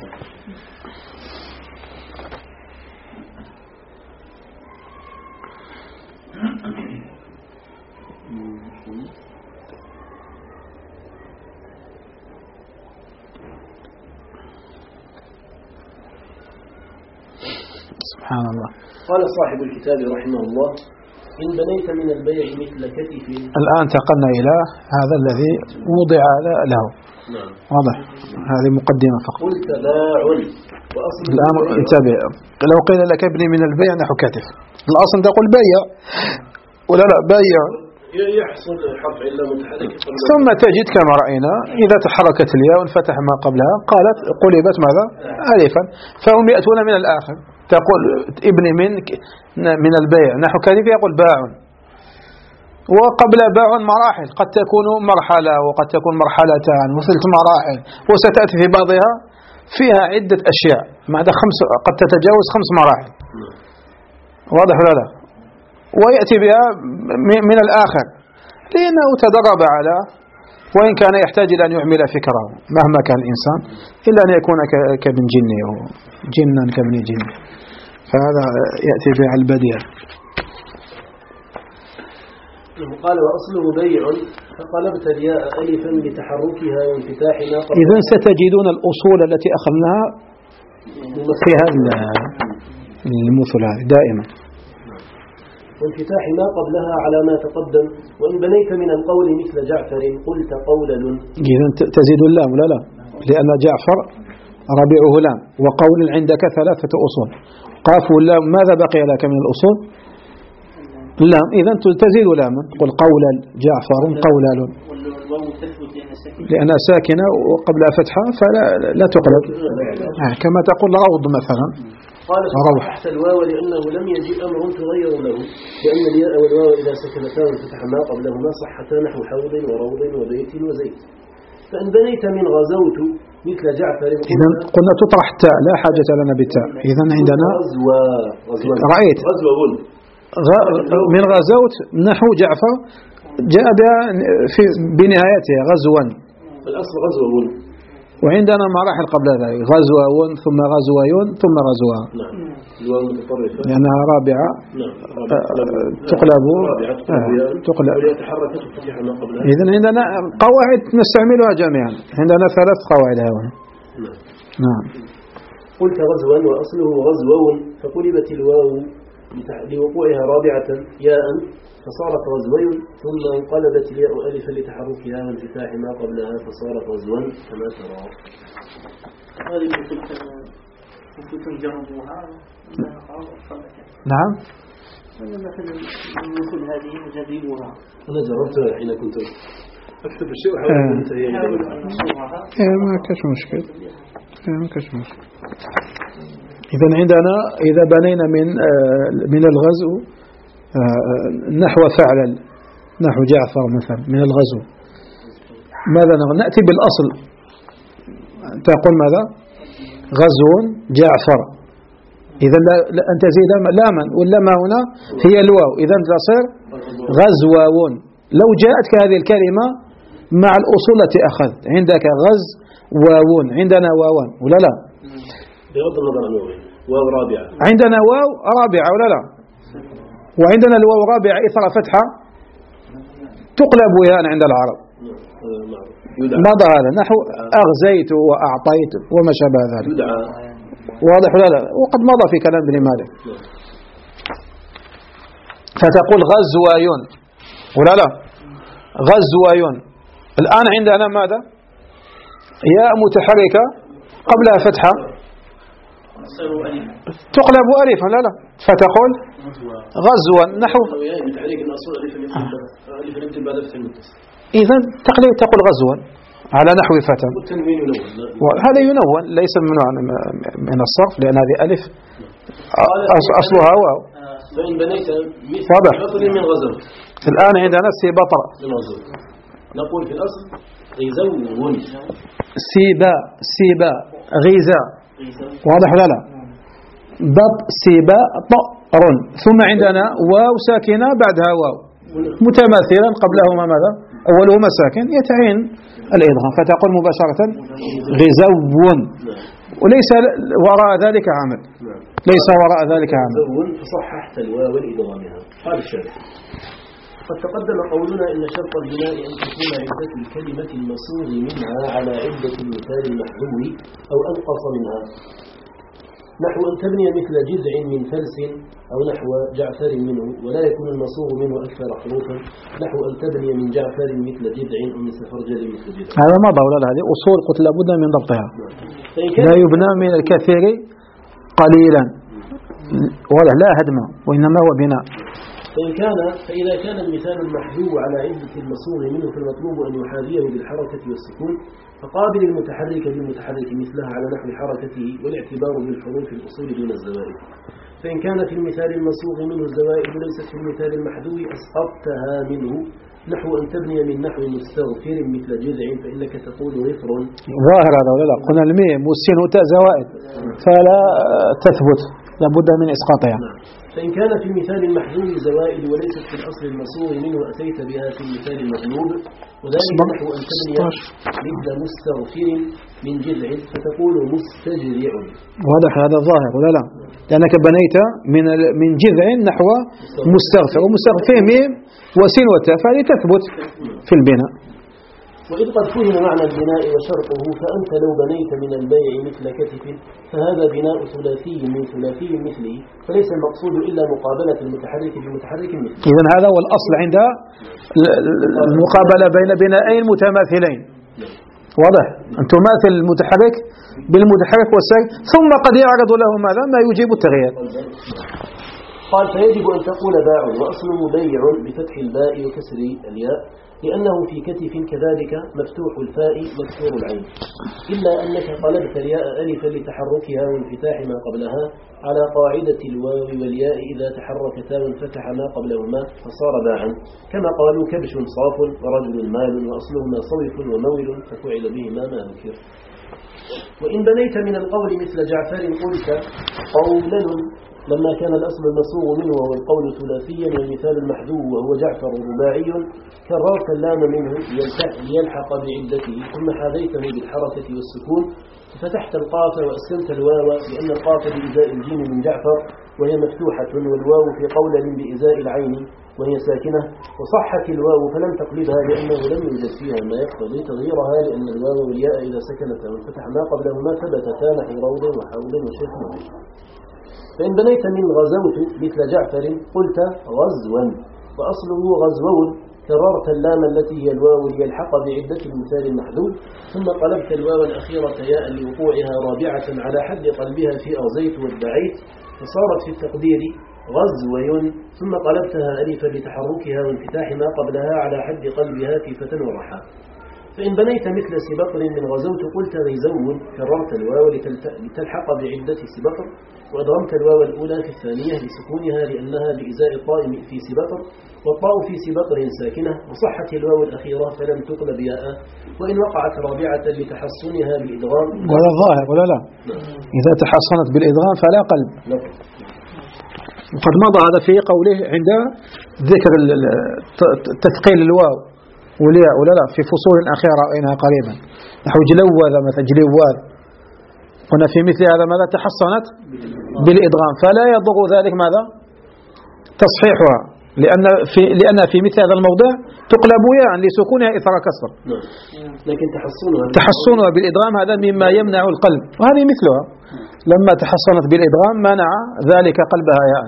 سبحان الله. قال صاحب الكتاب رحمه الله إن بنيت من البيع مثل كتف. الآن انتقلنا إلى هذا الذي وضع له. نعم. واضح هذه مقدمة فقط. قلت باع وأصل الآن انتبه لو قيل لك ابني من البيع نحو كتف الأصل تقول بيع ولا لا بيع يحصل حرف إلا متحرك ثم تجد كما رأينا إذا تحركت الياء وانفتح ما قبلها قالت قلبت ماذا ألفا فهم يأتون من الآخر تقول ابني من من البيع نحو كتف يقول باع وقبل باع مراحل قد تكون مرحلة وقد تكون مرحلتان وصلت مراحل وستأتي في بعضها فيها عدة أشياء مع خمس قد تتجاوز خمس مراحل. واضح ولا لا؟ ويأتي بها من الآخر لأنه تدرب على وإن كان يحتاج إلى أن يعمل فكره مهما كان الإنسان إلا أن يكون كابن جني أو جنا كابن جني فهذا يأتي بها البديع. قال وأصله بيع فقلبت الياء ألفا لتحركها وانفتاح ما قبلها. إذن ستجدون الأصول التي أخذناها في هذا المثل دائما وانفتاح ما قبلها على ما تقدم. وإن بنيت من القول مثل جعفر قلت قولل. إذن تزيد اللام لا لا لأن جعفر ربيعه لام وقول عندك ثلاثة أصول قاف اللام ماذا بقي لك من الأصول لام إذن تزيد لاما قل قولا جعفر قولل لأنها ساكنة وقبلها فتحة فلا لا تقلب كما تقول روض مثلا. قال تحت الواو لأنه لم يجئ أمر تغير له لأن الياء والواو إذا سكنتا وفتح ما قبلهما صحتا نحو حوض وروض وبيت وزيت. فإن بنيت من غزوت مثل جعفر إذن قلنا تطرح التاء لا حاجة لنا بالتاء. إذن عندنا رأيت من غزوت نحو جعفر جاء في بنهايته غزوا الأصل غزوون وعندنا مراحل قبل ذلك غزوون ثم غزويون ثم غزوة نعم الواو متطرفة لأنها رابعة نعم تقلب تقلب إذن عندنا قواعد نستعملها جميعا عندنا ثلاث قواعد هنا. نعم نعم. قلت غزوا وأصله غزوون فقلبت الواو لوقوعها رابعة ياء فصارت غزوين ثم انقلبت الياء ألفا لتحركها وانفتاح ما قبلها فصارت غزوا كما ترى. هذه ممكن تجربوها. نعم. مثلا مثل هذه نجربوها. أنا جربتها حين كنت أكتب الشيء وحاولت أنتهي. إيه ما كاش مشكل. إيه ما كاش مشكل. إذا عندنا إذا بنينا من من الغزو نحو فعل نحو جعفر مثلا من الغزو ماذا نأتي بالأصل تقول ماذا غزو جعفر إذا لا أن تزيد لاما واللام هنا هي الواو إذا تصير غزواون لو جاءتك هذه الكلمة مع الأصول التي أخذت، عندك غز واو، عندنا واوان ولا لا؟ بغض النظر عن واو رابعة، عندنا واو رابعة ولا لا؟ وعندنا الواو رابعة إثر فتحة تقلب ياء عند العرب. ماذا هذا؟ نحو أغزيت وأعطيت وما شابه ذلك. واضح ولا لا؟ وقد مضى في كلام ابن مالك. فتقول غزويون ولا لا؟ غزويون. الآن عندنا ماذا؟ ياء متحركة قبلها فتحة تقلب ألفا لا لا، فتقول غزوا نحو. إذا تقلب تقول غزوا على نحو فتى، هذا ينون ليس ممنوع من الصرف لأن هذه ألف أصلها واو. فإن بنيت واضح. من غزو الآن عندنا سيبطر، نقول في الأصل غزو سيبا سيبا غيزا. واضح ولا لا؟ بط سيبا طر، ثم عندنا واو ساكنة بعدها واو متماثلا قبلهما ماذا؟ أولهما ساكن يتعين الإضغام، فتقول مباشرة غزو، وليس وراء ذلك عمل، ليس وراء ذلك عمل. فصححت الواو لإضغامها. قال الشارح: قد تقدم قولنا إن شرط البناء أن تكون عدة الكلمة المصوغ منها على عدة المثال المحذوف أو أنقص منها، نحو أن تبني مثل جذع من فلس أو نحو جعفر منه، ولا يكون المصوغ منه أكثر حروفا، نحو أن تبني من جعفر مثل جذع أو مثل فرجل مثل جذع. هذا ما ضول، هذه أصول قلت لابد من ضبطها. لا يبنى من الكثير قليلا ولا لا هدم، وإنما هو بناء. فإن كان فإذا كان المثال المحذوف على عدة المصوغ منه فالمطلوب أن يحاذيه بالحركة والسكون، فقابل المتحرك بالمتحرك مثلها على نحو حركته، والاعتبار بالحروف الأصول دون الزوائد. فإن كان في المثال المصوغ منه الزوائد ليست في المثال المحذوف أسقطتها منه، نحو أن تبني من نحو مستغفر مثل جذع فإنك تقول غفر. ظاهر هذا ولا لا؟ قلنا الميم والسين وتاء زوائد فلا تثبت، لابد من إسقاطها. فإن كان في المثال المحذوف زوائد وليست في الأصل المصوغ منه أتيت بها في المثال المغلوب، وذلك نحو أن تبني مثل مستغفر من جذع فتقول مستجذع. واضح هذا ظاهر ولا لا؟ لأنك بنيت من من جذع نحو مستغفر، ومستغفر ميم وسين وتاء فهذه تثبت في البناء. وإذ قد فهم معنى البناء وشرطه، فأنت لو بنيت من البيع مثل كتف فهذا بناء ثلاثي من ثلاثي مثله، فليس المقصود إلا مقابلة المتحرك بمتحرك مثله. إذن هذا هو الأصل عند المقابلة بين بنائين متماثلين. واضح؟ أن تماثل المتحرك بالمتحرك والساكن، ثم قد يعرض له ماذا؟ ما يجيب التغيير. قال: فيجب أن تقول باع، وأصله بيع بفتح الباء وكسر الياء، لأنه في كتف كذلك مفتوح الفاء مكسور العين، إلا أنك قلبت الياء ألفا لتحركها وانفتاح ما قبلها على قاعدة الواو والياء إذا تحركتا وانفتح ما قبلهما فصار باعا، كما قالوا كبش صاف ورجل مال، وأصلهما صوف ومول ففعل بهما ما ذكر. وإن بنيت من القول مثل جعفر قلت قولا، لما كان الأصل المصوغ منه وهو القول ثلاثيا والمثال المحذوف وهو جعفر رباعي، كررت اللام منه ليلحق بعدته، ثم حاذيته بالحركة والسكون، فتحت القاف وأسكنت الواو، لأن القاف بإزاء الجيم من جعفر وهي مفتوحة، والواو في قول بإزاء العين وهي ساكنة، وصحت الواو فلم تقلبها لأنه لم يوجد فيها ما يقتضي تغييرها، لأن الواو والياء إذا سكنتا وانفتح ما قبلهما ثبتتا نحو روض وحول وشيخ نووي. فإن بنيت من غزوت مثل جعفر قلت غزوا، وأصله غزو، كررت اللام التي هي الواو ليلحق بعدة المثال المحذوف، ثم قلبت الواو الأخيرة ياء لوقوعها رابعة على حد قلبها في أغزيت وادعيت، فصارت في التقدير غزوي، ثم قلبتها ألفا لتحركها وانفتاح ما قبلها على حد قلبها في فتى ورحى. فإن بنيت مثل سبقر من غزوت قلت غيزو، كررت الواو لتلحق بعدة سبقر، وأدغمت الواو الأولى في الثانية لسكونها لأنها بإزاء الطاء في سبقر، والطاء في سبقر ساكنة، وصحت الواو الأخيرة فلم تقلب ياء، وإن وقعت رابعة لتحصنها بالإدغام. ولا ظاهر ولا لا؟ إذا تحصنت بالإدغام فلا قلب. وقد مضى هذا في قوله عند ذكر تثقيل الواو والياء ولا لا في فصول أخيرة رأيناها قريبا نحو جلوذ مثلا جلوذ. هنا في مثل هذا ماذا تحصنت بالإدغام فلا يضر ذلك ماذا تصحيحها لأن في لأن في مثل هذا الموضع تقلب ياء لسكونها إثر كسر. لكن تحصنها تحصنها بالإدغام هذا مما يمنع القلب وهذه مثلها لما تحصنت بالإدغام منع ذلك قلبها ياء.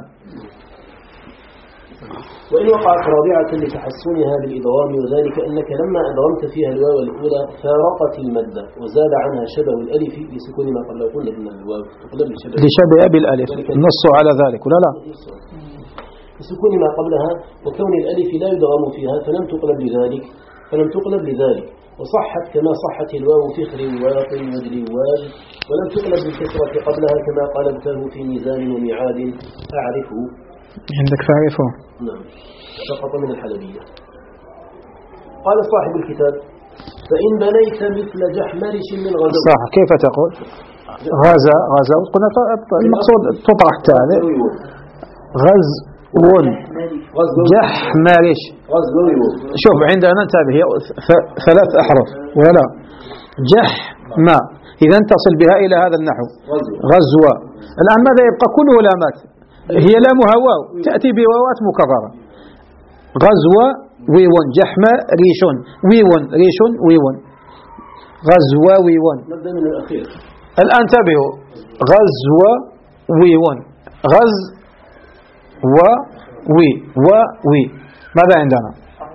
وإن وقعت رابعة لتحصنها بالإدغام وذلك أنك لما أدغمت فيها الواو الأولى فارقت المادة وزاد عنها شبه الألف لسكون ما قبله. قلنا أن الواو تقلب لشبه لشبه بالألف النص على ذلك ولا لا لسكون ما قبلها وكون الألف لا يدغم فيها فلم تقلب لذلك فلم تقلب لذلك وصحت كما صحت الواو فخر واق وجل واج ولم تقلب بالكسرة قبلها كما قلبته في ميزان وميعاد أعرفه. عندك تعرفه؟ نعم سقط من الحلبية. قال صاحب الكتاب فإن بنيت مثل جحمرش من غزو. صح كيف تقول غزا غزا قلنا المقصود تطرح تالي غز ون جحمرش. شوف عندنا ننتبه هي ثلاث أحرف ولا جح ما إذا تصل بها إلى هذا النحو غزوة. الآن ماذا يبقى كله لامات هي لامها واو تأتي بواوات مكررة غزوة ويون جحمة ريشون ويون ريشون ويون غزوة ويون. نبدأ من الأخير الآن تابعوا غزوة ويون غز و وي و وي ماذا عندنا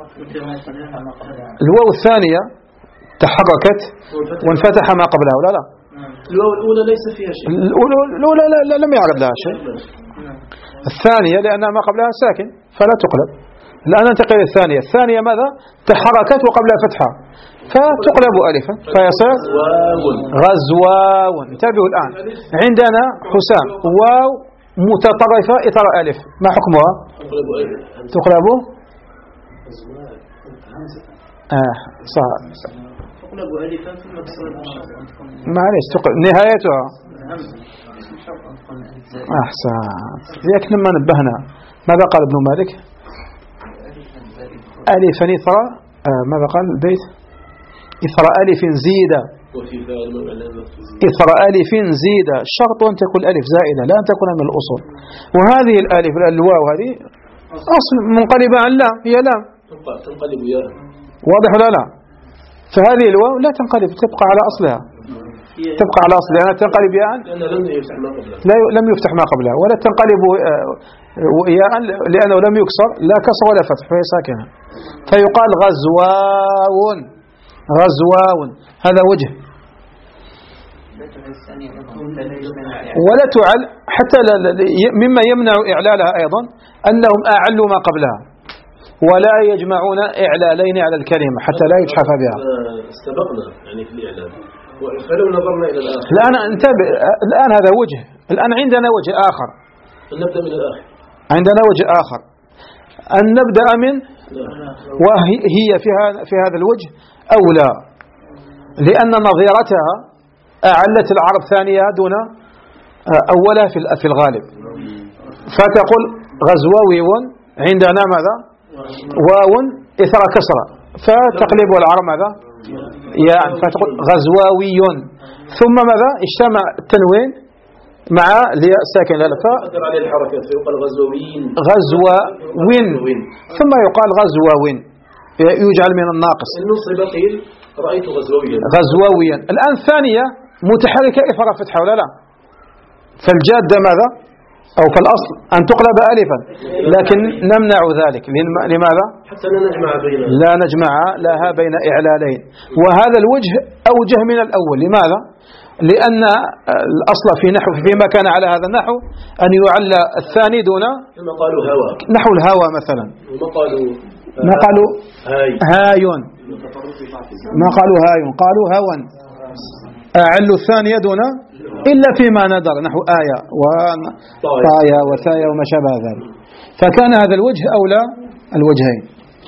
الواو الثانية تحركت وانفتح ما قبلها ولا لا الواو الأولى ليس فيها شيء الأولى لا, لا لم يعرض لها شيء. الثانية لأن ما قبلها ساكن فلا تقلب. الآن ننتقل الثانية الثانية ماذا تحركت وقبلها فتحة فتقلب ألفا فيصير غزواو. انتبهوا الآن عندنا حسام واو متطرفة إثر ألف ما حكمها تقلب آه صح تقلب ألفا ثم تقلب معلش نهايتها أحسن ذيك لما نبهنا ماذا قال ابن مالك ألفا إثر آه ماذا قال البيت إثر ألف زيدة إثر ألف زيدة الشرط أن تكون ألف زائدة لا أن تكون من الأصول. وهذه الألف الواو هذه أصل منقلبة عن لا هي لا تنقلب يا واضح ولا لا فهذه الواو لا تنقلب تبقى على أصلها تبقى على أصلها لأنها تنقلب ياء لا لم يفتح ما قبلها ولا تنقلب ياء لأنه لم يكسر لا كسر ولا فتح فهي ساكنة فيقال غزواون غزواون هذا وجه. ولا تعل حتى مما يمنع إعلالها أيضا أنهم أعلوا ما قبلها ولا يجمعون إعلالين على الكلمة حتى لا يجحف بها. استبقنا يعني في الإعلال فلو نظرنا إلى الآخر الآن انتبه الآن هذا وجه. الآن عندنا وجه آخر نبدأ من الآخر عندنا وجه آخر أن نبدأ من وهي في هذا في هذا الوجه أولى لأن نظيرتها أعلت العرب ثانية دون أولها في الغالب فتقول غزواوي عندنا ماذا واو إثر كسرة فتقلب العرب ماذا يعني فتقول غزواوي ثم ماذا اجتمع التنوين مع الياء الساكن الألفاء عليه الحركات فيقال غزوين غزواوين ثم يقال غزواوين يجعل من الناقص النصب قيل رأيت غزويا غزوويا. الآن ثانية متحركة إثر فتحة ولا لا فالجادة ماذا أو كالأصل أن تقلب ألفا لكن نمنع ذلك لماذا حتى لا نجمع بين لا نجمع لها بين إعلالين. وهذا الوجه أوجه من الأول لماذا لأن الأصل في نحو فيما كان على هذا النحو أن يعلى الثاني دون كما قالوا هوا نحو الهوى مثلا وما قالوا ما قالوا هاي هايون ما قالوا هايون قالوا هوا أعلوا الثانية دون إلا فيما ندر نحو آية وطايا وثايا وما شابه ذلك فكان هذا الوجه أولى الوجهين.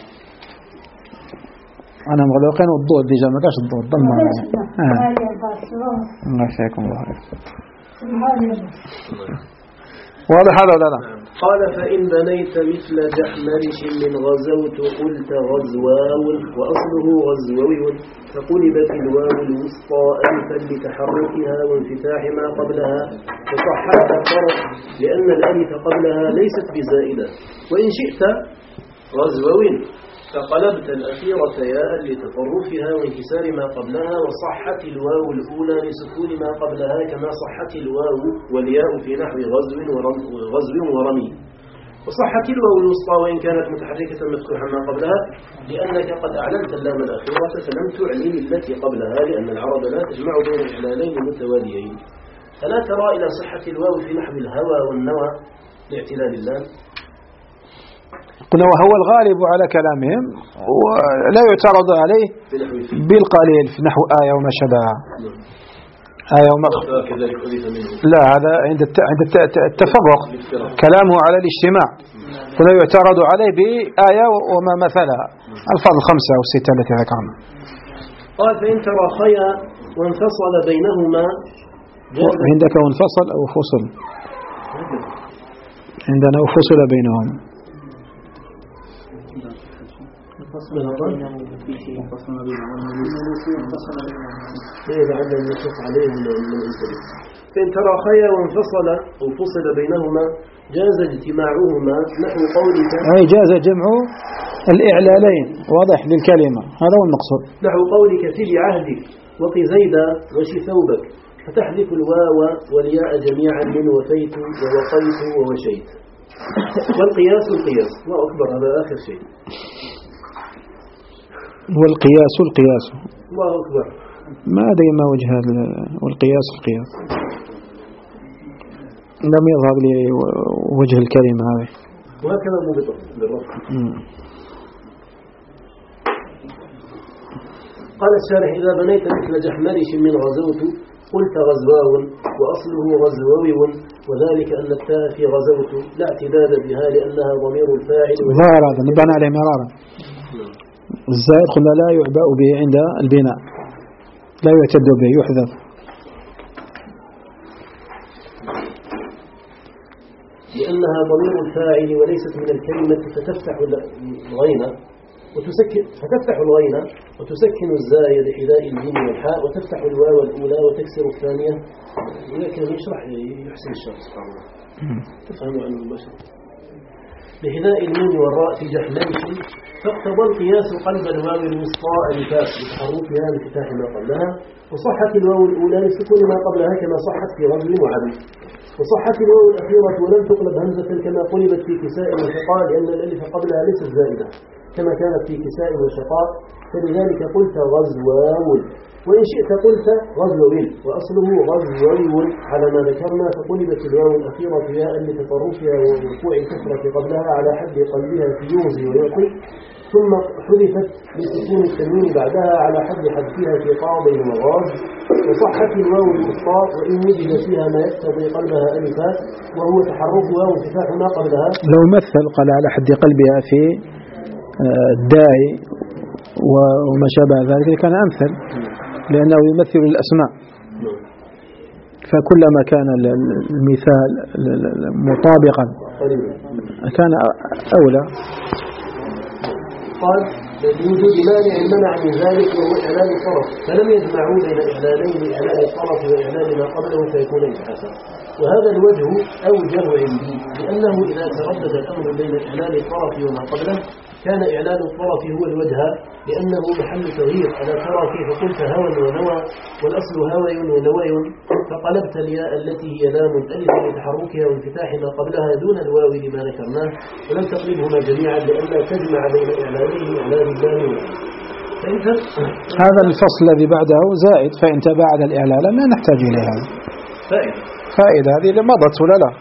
أنا مغلوقين والضوء ديجا ما كاش الضوء ضل معنا الله يحييكم الله واضح هذا ولا لا؟ قال فإن بنيت مثل جحمرش من غزوت قلت غزواو وأصله غزووي فقلبت الواو الوسطى ألفا لتحركها وانفتاح ما قبلها وصححت الطرف لأن الألف قبلها ليست بزائدة وإن شئت غزوو فقلبت الأخيرة ياء لتطرفها وانكسار ما قبلها وصحت الواو الأولى لسكون ما قبلها كما صحت الواو والياء في نحو غزو ورمي, غزو ورمي وصحت الواو الوسطى وإن كانت متحركة مفتوحا ما قبلها لأنك قد أعلنت اللام الأخيرة فلم تعلن التي قبلها لأن العرب لا تجمع بين إعلانين متواليين فلا ترى إلى صحة الواو في نحو الهوى والنوى لاعتلال اللام. قلنا وهو الغالب على كلامهم ولا يعترض عليه بالقليل في نحو آية وما شبهها. آية وما لا هذا عند عند التفرق كلامه على الاجتماع ولا يعترض عليه بآية وما مثلها الفاظ الخمسة أو الستة التي ذكرنا. قال فإن تراخيا وانفصل بينهما عندك وانفصل أو فصل عندنا وفصل بينهم فإن تراخيا وانفصل أو فصل بينهما جاز اجتماعهما نحو قولك أي جاز جمع الإعلالين واضح للكلمة هذا هو المقصود نحو قولك في عهدك وقي زيدا وشي ثوبك فتحذف الواو والياء جميعا من وفيت ووقيت ووشيت والقياس القياس الله أكبر هذا آخر شيء والقياس القياس الله أكبر ما أدري ما وجه والقياس القياس لم يظهر لي وجه الكلمة هذه وهكذا مبطل بالرفع. قال الشارح إذا بنيت مثل جحمرش من غزوت قلت غزواو وأصله غزووي وذلك أن التاء في غزوت لا اعتداد بها لأنها ضمير الفاعل ظاهر هذا نبنى عليه مرارا الزائد قلنا لا يعبأ به عند البناء لا يعتد به يحذف لأنها ضمير الفاعل وليست من الكلمة فتفتح الغين وتسكن فتفتح الغين وتسكن الزاي لحذاء الجيم والحاء وتفتح الواو الأولى وتكسر الثانية إذا كان يشرح يحسن الشرح سبحانه الله تفهموا عنه البشر بحذاء الميم والراء في جحمرش فاقتضى القياس قلب الواو الوسطى الفاء بتحركها لفتاح ما قبلها وصحت الواو الأولى لسكون ما قبلها كما صحت في غزو وعدل وصحت الواو الأخيرة ولم تقلب همزة كما قلبت في كساء وشقاء لأن الألف قبلها ليست زائدة كما كانت في كساء وشقاء فلذلك قلت غزواو وإن شئت قلت غزووي وأصله غزووي على ما ذكرنا فقلبت الواو الأخيرة ياء لتطرفها ووقوع الكسرة قبلها على حد قلبها في يوزي ويعطي ثم حذفت لسكون التنوين بعدها على حد حذفها في قاضي وغاز وصحت الواو الوسطى وإن وجد فيها ما يقتضي قلبها ألفات وهو تحركها وانفتاح ما قبلها لو مثل قال على حد قلبها في الداعي وما شابه ذلك كان أمثل لأنه يمثل الأسماء فكلما كان المثال مطابقا كان أولى. قال لوجود مانع منع من ذلك وهو إعلان الطرف فلم يجمعوا بين إعلانين إعلان الطرف وإعلان ما قبله فيكون إجحافا وهذا الوجه أوجه عندي لأنه إذا تردد الأمر بين إعلان الطرف وما قبله كان إعلان الطرف هو الوجه لأنه محل تغيير ألا ترى كيف قلت هوى ونوى والأصل هوى ونوى فقلبت الياء التي هي لام ألف لتحركها وانفتاح ما قبلها دون الواو لما ذكرناه ولم تقلبهما جميعا لئلا تجمع بين إعلانين إعلان اللام. هذا الفصل الذي بعده زائد فإن تباعد الإعلان ما نحتاج إلى هذا فائدة فائدة هذه مضت ولا لا؟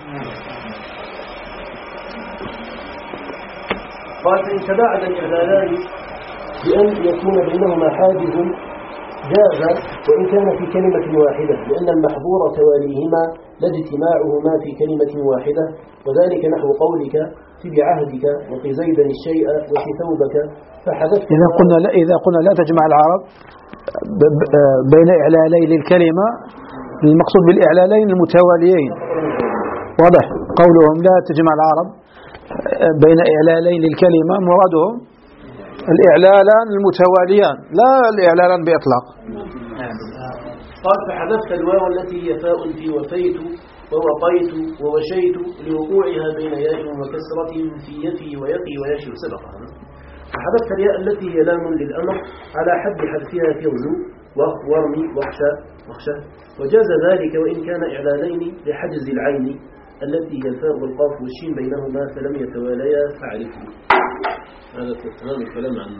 قال فإن تباعد الإعلانان بأن يكون بينهما حاجز جاز وإن كان في كلمة واحدة لأن المحظور تواليهما لا اجتماعهما في كلمة واحدة وذلك نحو قولك في بعهدك وفي زيدا الشيء وفي ثوبك فحذفت إذا قلنا لا إذا قلنا لا تجمع العرب بين إعلالين للكلمة المقصود بالإعلالين المتواليين واضح قولهم لا تجمع العرب بين إعلالين للكلمة مرادهم الإعلالان المتواليان لا الإعلالان بإطلاق. قال فحذفت الواو التي هي فاء في وفيت ووقيت ووشيت لوقوعها بين ياء وكسرة في يفي ويقي ويشي سبقها. فحذفت الياء التي هي لام للأمر على حد حذفها في غزو وارمي واخشى واخشى، وجاز ذلك وإن كان إعلانين لحجز العين التي هي الفاء والقاف والشين بينهما فلم يتواليا فاعرفه. هذا هذا الكلام عن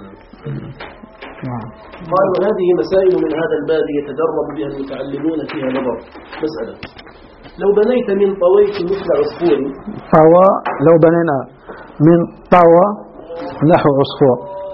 قال وهذه مسائل من هذا الباب يتدرب بها المتعلمون فيها نظر. مسألة: لو بنيت من طويت مثل عصفور. طوى لو بنينا من طوى نحو عصفور.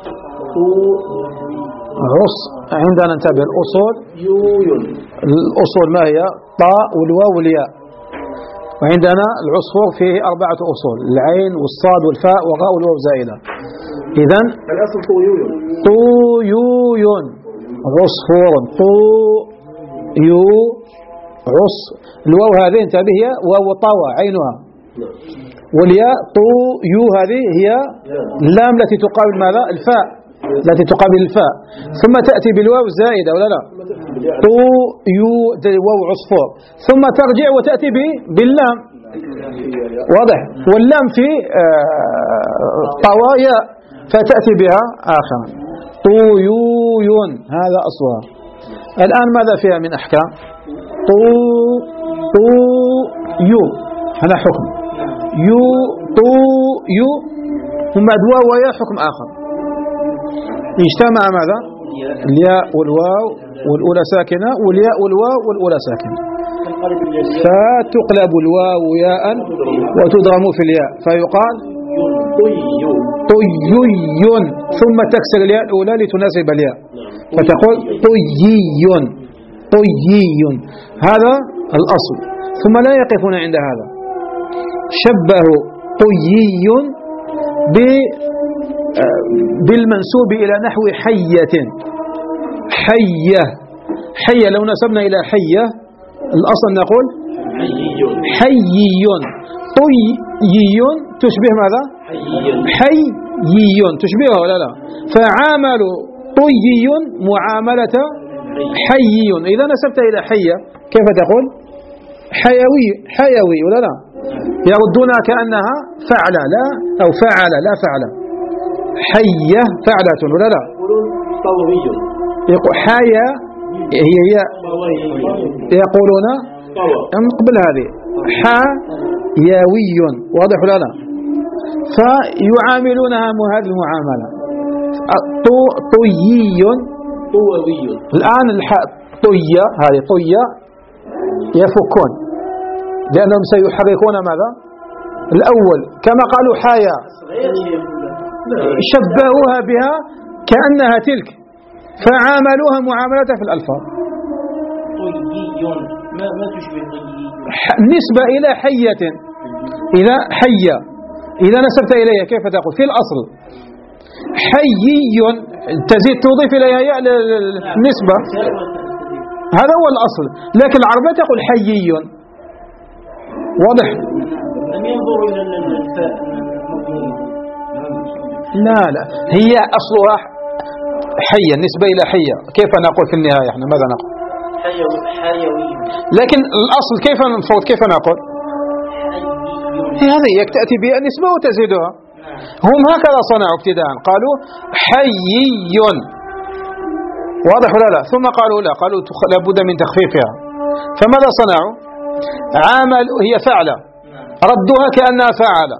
عص عندنا ننتبه الأصول يوين. الأصول ما هي؟ طاء والواو والياء. وعندنا العصفور فيه أربعة أصول: العين والصاد والفاء والراء والواو زائدة. إذن الأصل طويون. طويون عصفور. طويو عص الواو هذه انتبه هي واو طوى عينها، والياء طويو هذه هي اللام التي تقابل ماذا؟ الفاء التي تقابل الفاء، ثم تأتي بالواو الزائدة ولا لا؟ طويو واو عصفور، ثم ترجع وتأتي باللام، واضح؟ واللام في طوايا فتأتي بها آخرا. طويون هذا أصلها. الآن ماذا فيها من أحكام؟ طو طو يو هذا حكم، يو طو يو ثم دواء ويا حكم آخر. اجتمع ماذا؟ الياء والواو والأولى ساكنة والياء والواو والأولى ساكنة، فتقلب الواو ياء وتضرم في الياء فيقال طيون، ثم تكسر الياء الأولى لتناسب الياء فتقول طيون طيون. هذا الأصل. ثم لا يقفون عند هذا، شبهوا طيون بالمنسوب إلى نحو حية. حية حية لو نسبنا إلى حية الأصل نقول حييون. طييون تشبه ماذا؟ حييون تشبهه ولا لا؟ فعاملوا طييون معاملة حييون. إذا نسبت إلى حية كيف تقول؟ حيوي حيوي ولا لا؟ يردونها كأنها فعل لا أو فعل لا فعل. حية فعلة ولا لا؟ يقول حيا هي هي يقولون قبل هذه حيوي، واضح ولا لا؟ فيعاملونها هذه المعاملة. طيي طوي. الآن طية هذه طية يفكون لأنهم سيحركون ماذا؟ الأول كما قالوا حيا شبهوها بها كأنها تلك فعاملوها معاملة في الألفاظ. طيون ما ما تشبه طيون نسبة إلى حية. إذا حية إذا نسبت إليها كيف تقول؟ في الأصل حيي تزيد تضيف إليها ياء النسبة، هذا هو الأصل، لكن العربية تقول حيي. واضح؟ لم ينظروا إلى الفاء. لا لا هي أصلها حية نسبة إلى حية. كيف نقول في النهاية احنا ماذا نقول؟ حيوي. لكن الأصل كيف نفوت كيف نقول؟ هذه تأتي بها النسبة وتزيدها. هم هكذا صنعوا ابتداء، قالوا حيي. واضح ولا لا؟ ثم قالوا لا، قالوا لابد من تخفيفها، فماذا صنعوا؟ عامل هي فعلة ردوها كأنها فعلة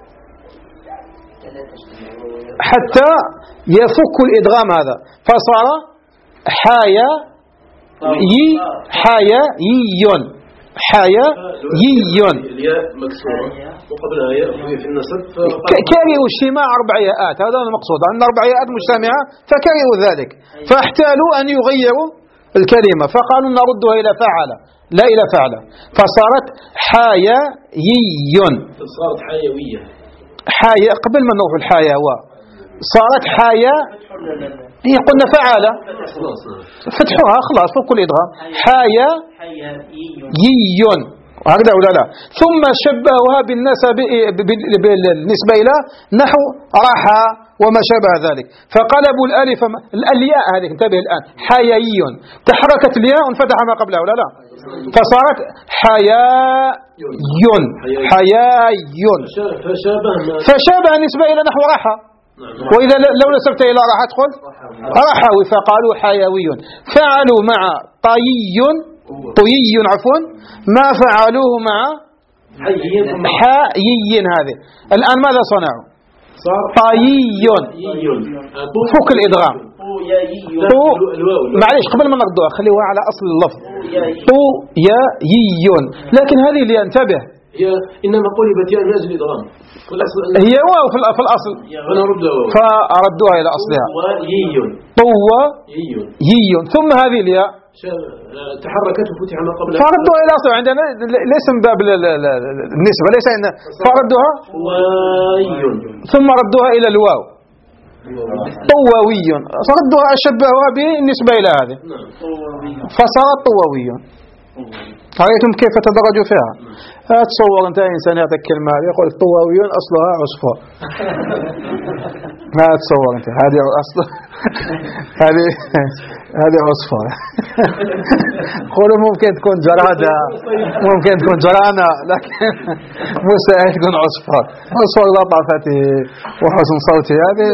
حتى يفك الإدغام هذا فصار حايا يي حايا ييون حايا ييون. الياء مكسورة وقبلها ياء في النسب كرهوا اجتماع أربع ياءات، هذا المقصود، أن أربع ياءات مجتمعة فكرهوا ذلك فاحتالوا أن يغيروا الكلمة فقالوا نردها إلى فعل لا إلى فعل فصارت حايا ييون. صارت حيوية حايا قبل ما نروح الحايا و صارت حايا هي قلنا فعالة فتحوها خلاص فوق الإدغام حايا ييون. هكذا ولا لا؟ ثم شبهها بالنسب بالنسبة إلى نحو رحى وما شابه ذلك، فقلبوا الألف الياء هذه، انتبه الآن، حيي، تحركت الياء وانفتح ما قبلها ولا لا؟ فصارت حياي حياي، فشابه النسبة إلى نحو رحى، وإذا لو نسبت إلى رحى تقول رحوي، فقالوا حيوي. فعلوا مع طيي طيي عفوا ما فعلوه مع حيي. هذه الآن ماذا صنعوا؟ طيي فك الإدغام، طو معليش قبل ما نقضوها خليوها على أصل اللفظ، طو يا يي، لكن هذه اللي ينتبه هي إنما قلبت ياء من أجل الإدغام، هي واو في الأصل فردوها إلى أصلها طوى يي، ثم هذه الياء تحركت وفتح ما قبلها فردوها إلى أصلها. عندنا ليس من باب النسبة، ليس إن فردوها ثم ردوها إلى الواو طووي، فردوها أشبهها بالنسبة إلى هذه فصارت طووي. رأيتم كيف تدرجوا فيها؟ أتصور أنت إنسان يعطيك كلمة يقول طووي أصلها عصفور، ما أتصور أنت هذه أصل هذه هذه عصفور قولوا ممكن تكون جرادة، ممكن تكون جرانة، لكن مستحيل تكون عصفور. عصفور لطافته وحسن صوته هذه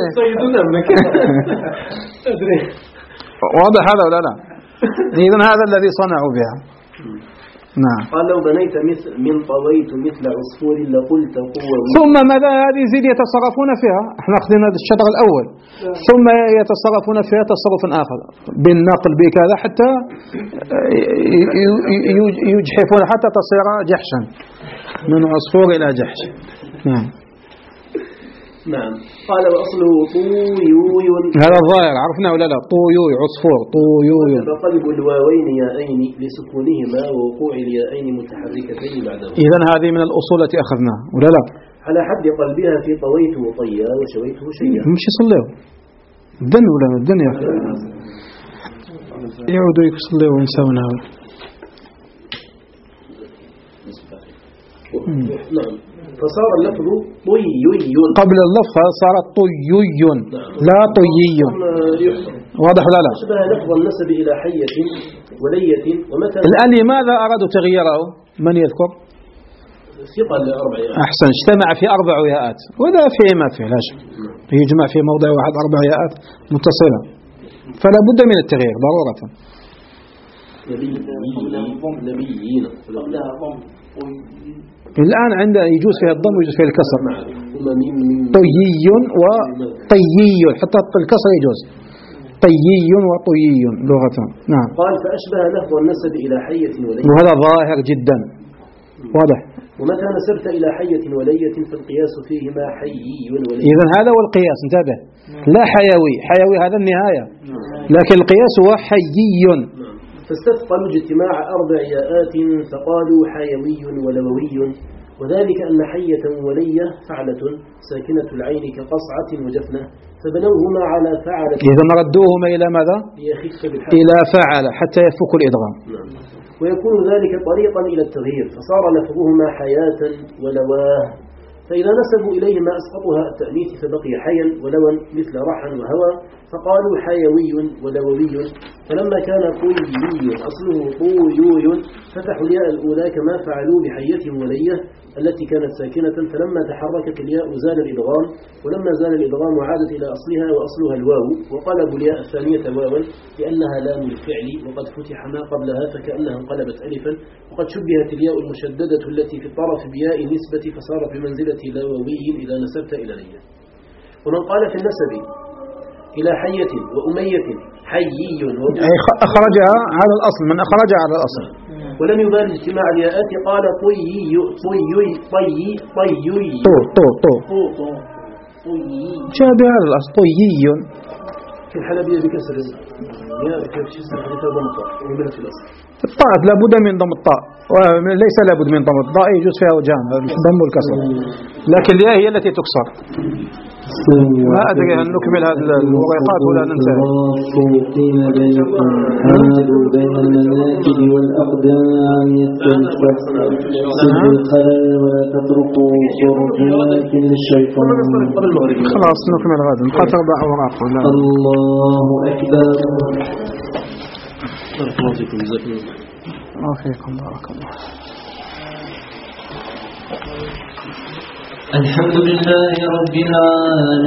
واضح هذا ولا لا؟ إذن هذا الذي صنعوا بها. نعم. قال لو بنيت مثل من طويت مثل عصفور لقلت قوة. ثم ماذا هذه زيد يتصرفون فيها، احنا اخذنا الشطر الأول، ثم يتصرفون فيها تصرف آخر بالنقل بكذا حتى يجحفون حتى تصير جحشا، من عصفور إلى جحش. نعم. نعم. قال وأصله طويوي، هذا الظاهر عرفنا ولا لا؟ طويوي عصفور طويوي، فقلب الواوين ياءين لسكونهما ووقوع الياءين متحركتين بعدهما. إذن هذه من الأصول التي أخذناها ولا لا؟ على حد قلبها في طويته طيا وشويته شيئا. مش يصليه الدن ولا الدن يا أخي يعودوا يصليه وينسون هذا. نعم. فصار اللفظ طيي قبل اللفظ صارت طيي لا طيي. واضح ولا لا؟ أشبه لفظ النسب إلى حية ولية. ومتى الآن لماذا أرادوا تغييره؟ من يذكر؟ ثقل أربع ياءات. أحسن، اجتمع في أربع ياءات، وذا فيه ما فيه لا شك، يجمع في موضع واحد أربع ياءات متصلة، فلا بد من التغيير ضرورة. نبيين الآن عند يجوز فيها الضم ويجوز فيها الكسر، طيي وطيي، حتى الكسر يجوز، طيي وطيي لغة. نعم. قال فأشبه لفظ النسب إلى حية ولية، وهذا ظاهر جدا واضح. ومتى نسبت إلى حية ولية فالقياس فيهما حيي ولية. إذن هذا هو القياس، انتبه، لا حيوي، حيوي هذا النهاية، لكن القياس هو حيي. فاستثقلوا اجتماع أربع ياءات فقالوا حيوي ولووي، وذلك أن حية ولية فعلة ساكنة العين كقصعة وجفنة، فبنوهما على فعلة. إذن ردوهما إلى ماذا؟ إلى فعل حتى يفك الإدغام. نعم. ويكون ذلك طريقا إلى التغيير، فصار لفظهما حياة ولواه، فإذا نسبوا إليه ما أسقطها التأنيث فبقي حيا ولوا مثل رحا وهوى، فقالوا حيوي ولووي. فلما كان طويي أصله طويوي فتحوا الياء الأولى كما فعلوا بحية ولية التي كانت ساكنة، فلما تحركت الياء زال الإدغام، ولما زال الإدغام عادت إلى أصلها وأصلها الواو، وقلبوا الياء الثانية واوا لأنها لام الفعل وقد فتح ما قبلها فكأنها انقلبت ألفا، وقد شبهت الياء المشددة التي في الطرف بياء النسبة فصارت بمنزلة لووي إذا نسبت إلى لية. ومن قال في النسب إلى حية وأمية حيي أخرجها على الأصل، من أخرجها على الأصل ولم يبال اجتماع الياءات قال طيي طيي طيي طيي طو طو طو شابه على الأصل طيي. في الحلبية بكسر الياء كيف تشسر حديثة ضمطة ومنة في الأصل. الطاء لابد من ضم الطاء، وليس لابد من ضم الطاء، يجوز فيها وجهان الضم والكسر، لكن الياء هي التي تكسر. ما أدري أن نكمل هذه الورقات ولا ننتهي. حين بينكم حالوا بين المناكب والأقدام يستنشق سد الخلل ولا تتركوا خروجات للشيطان. خلاص نكمل غدا نقاط أربع أوراق. الله أكبر. الله فيكم بارك الله. الحمد لله رب العالمين.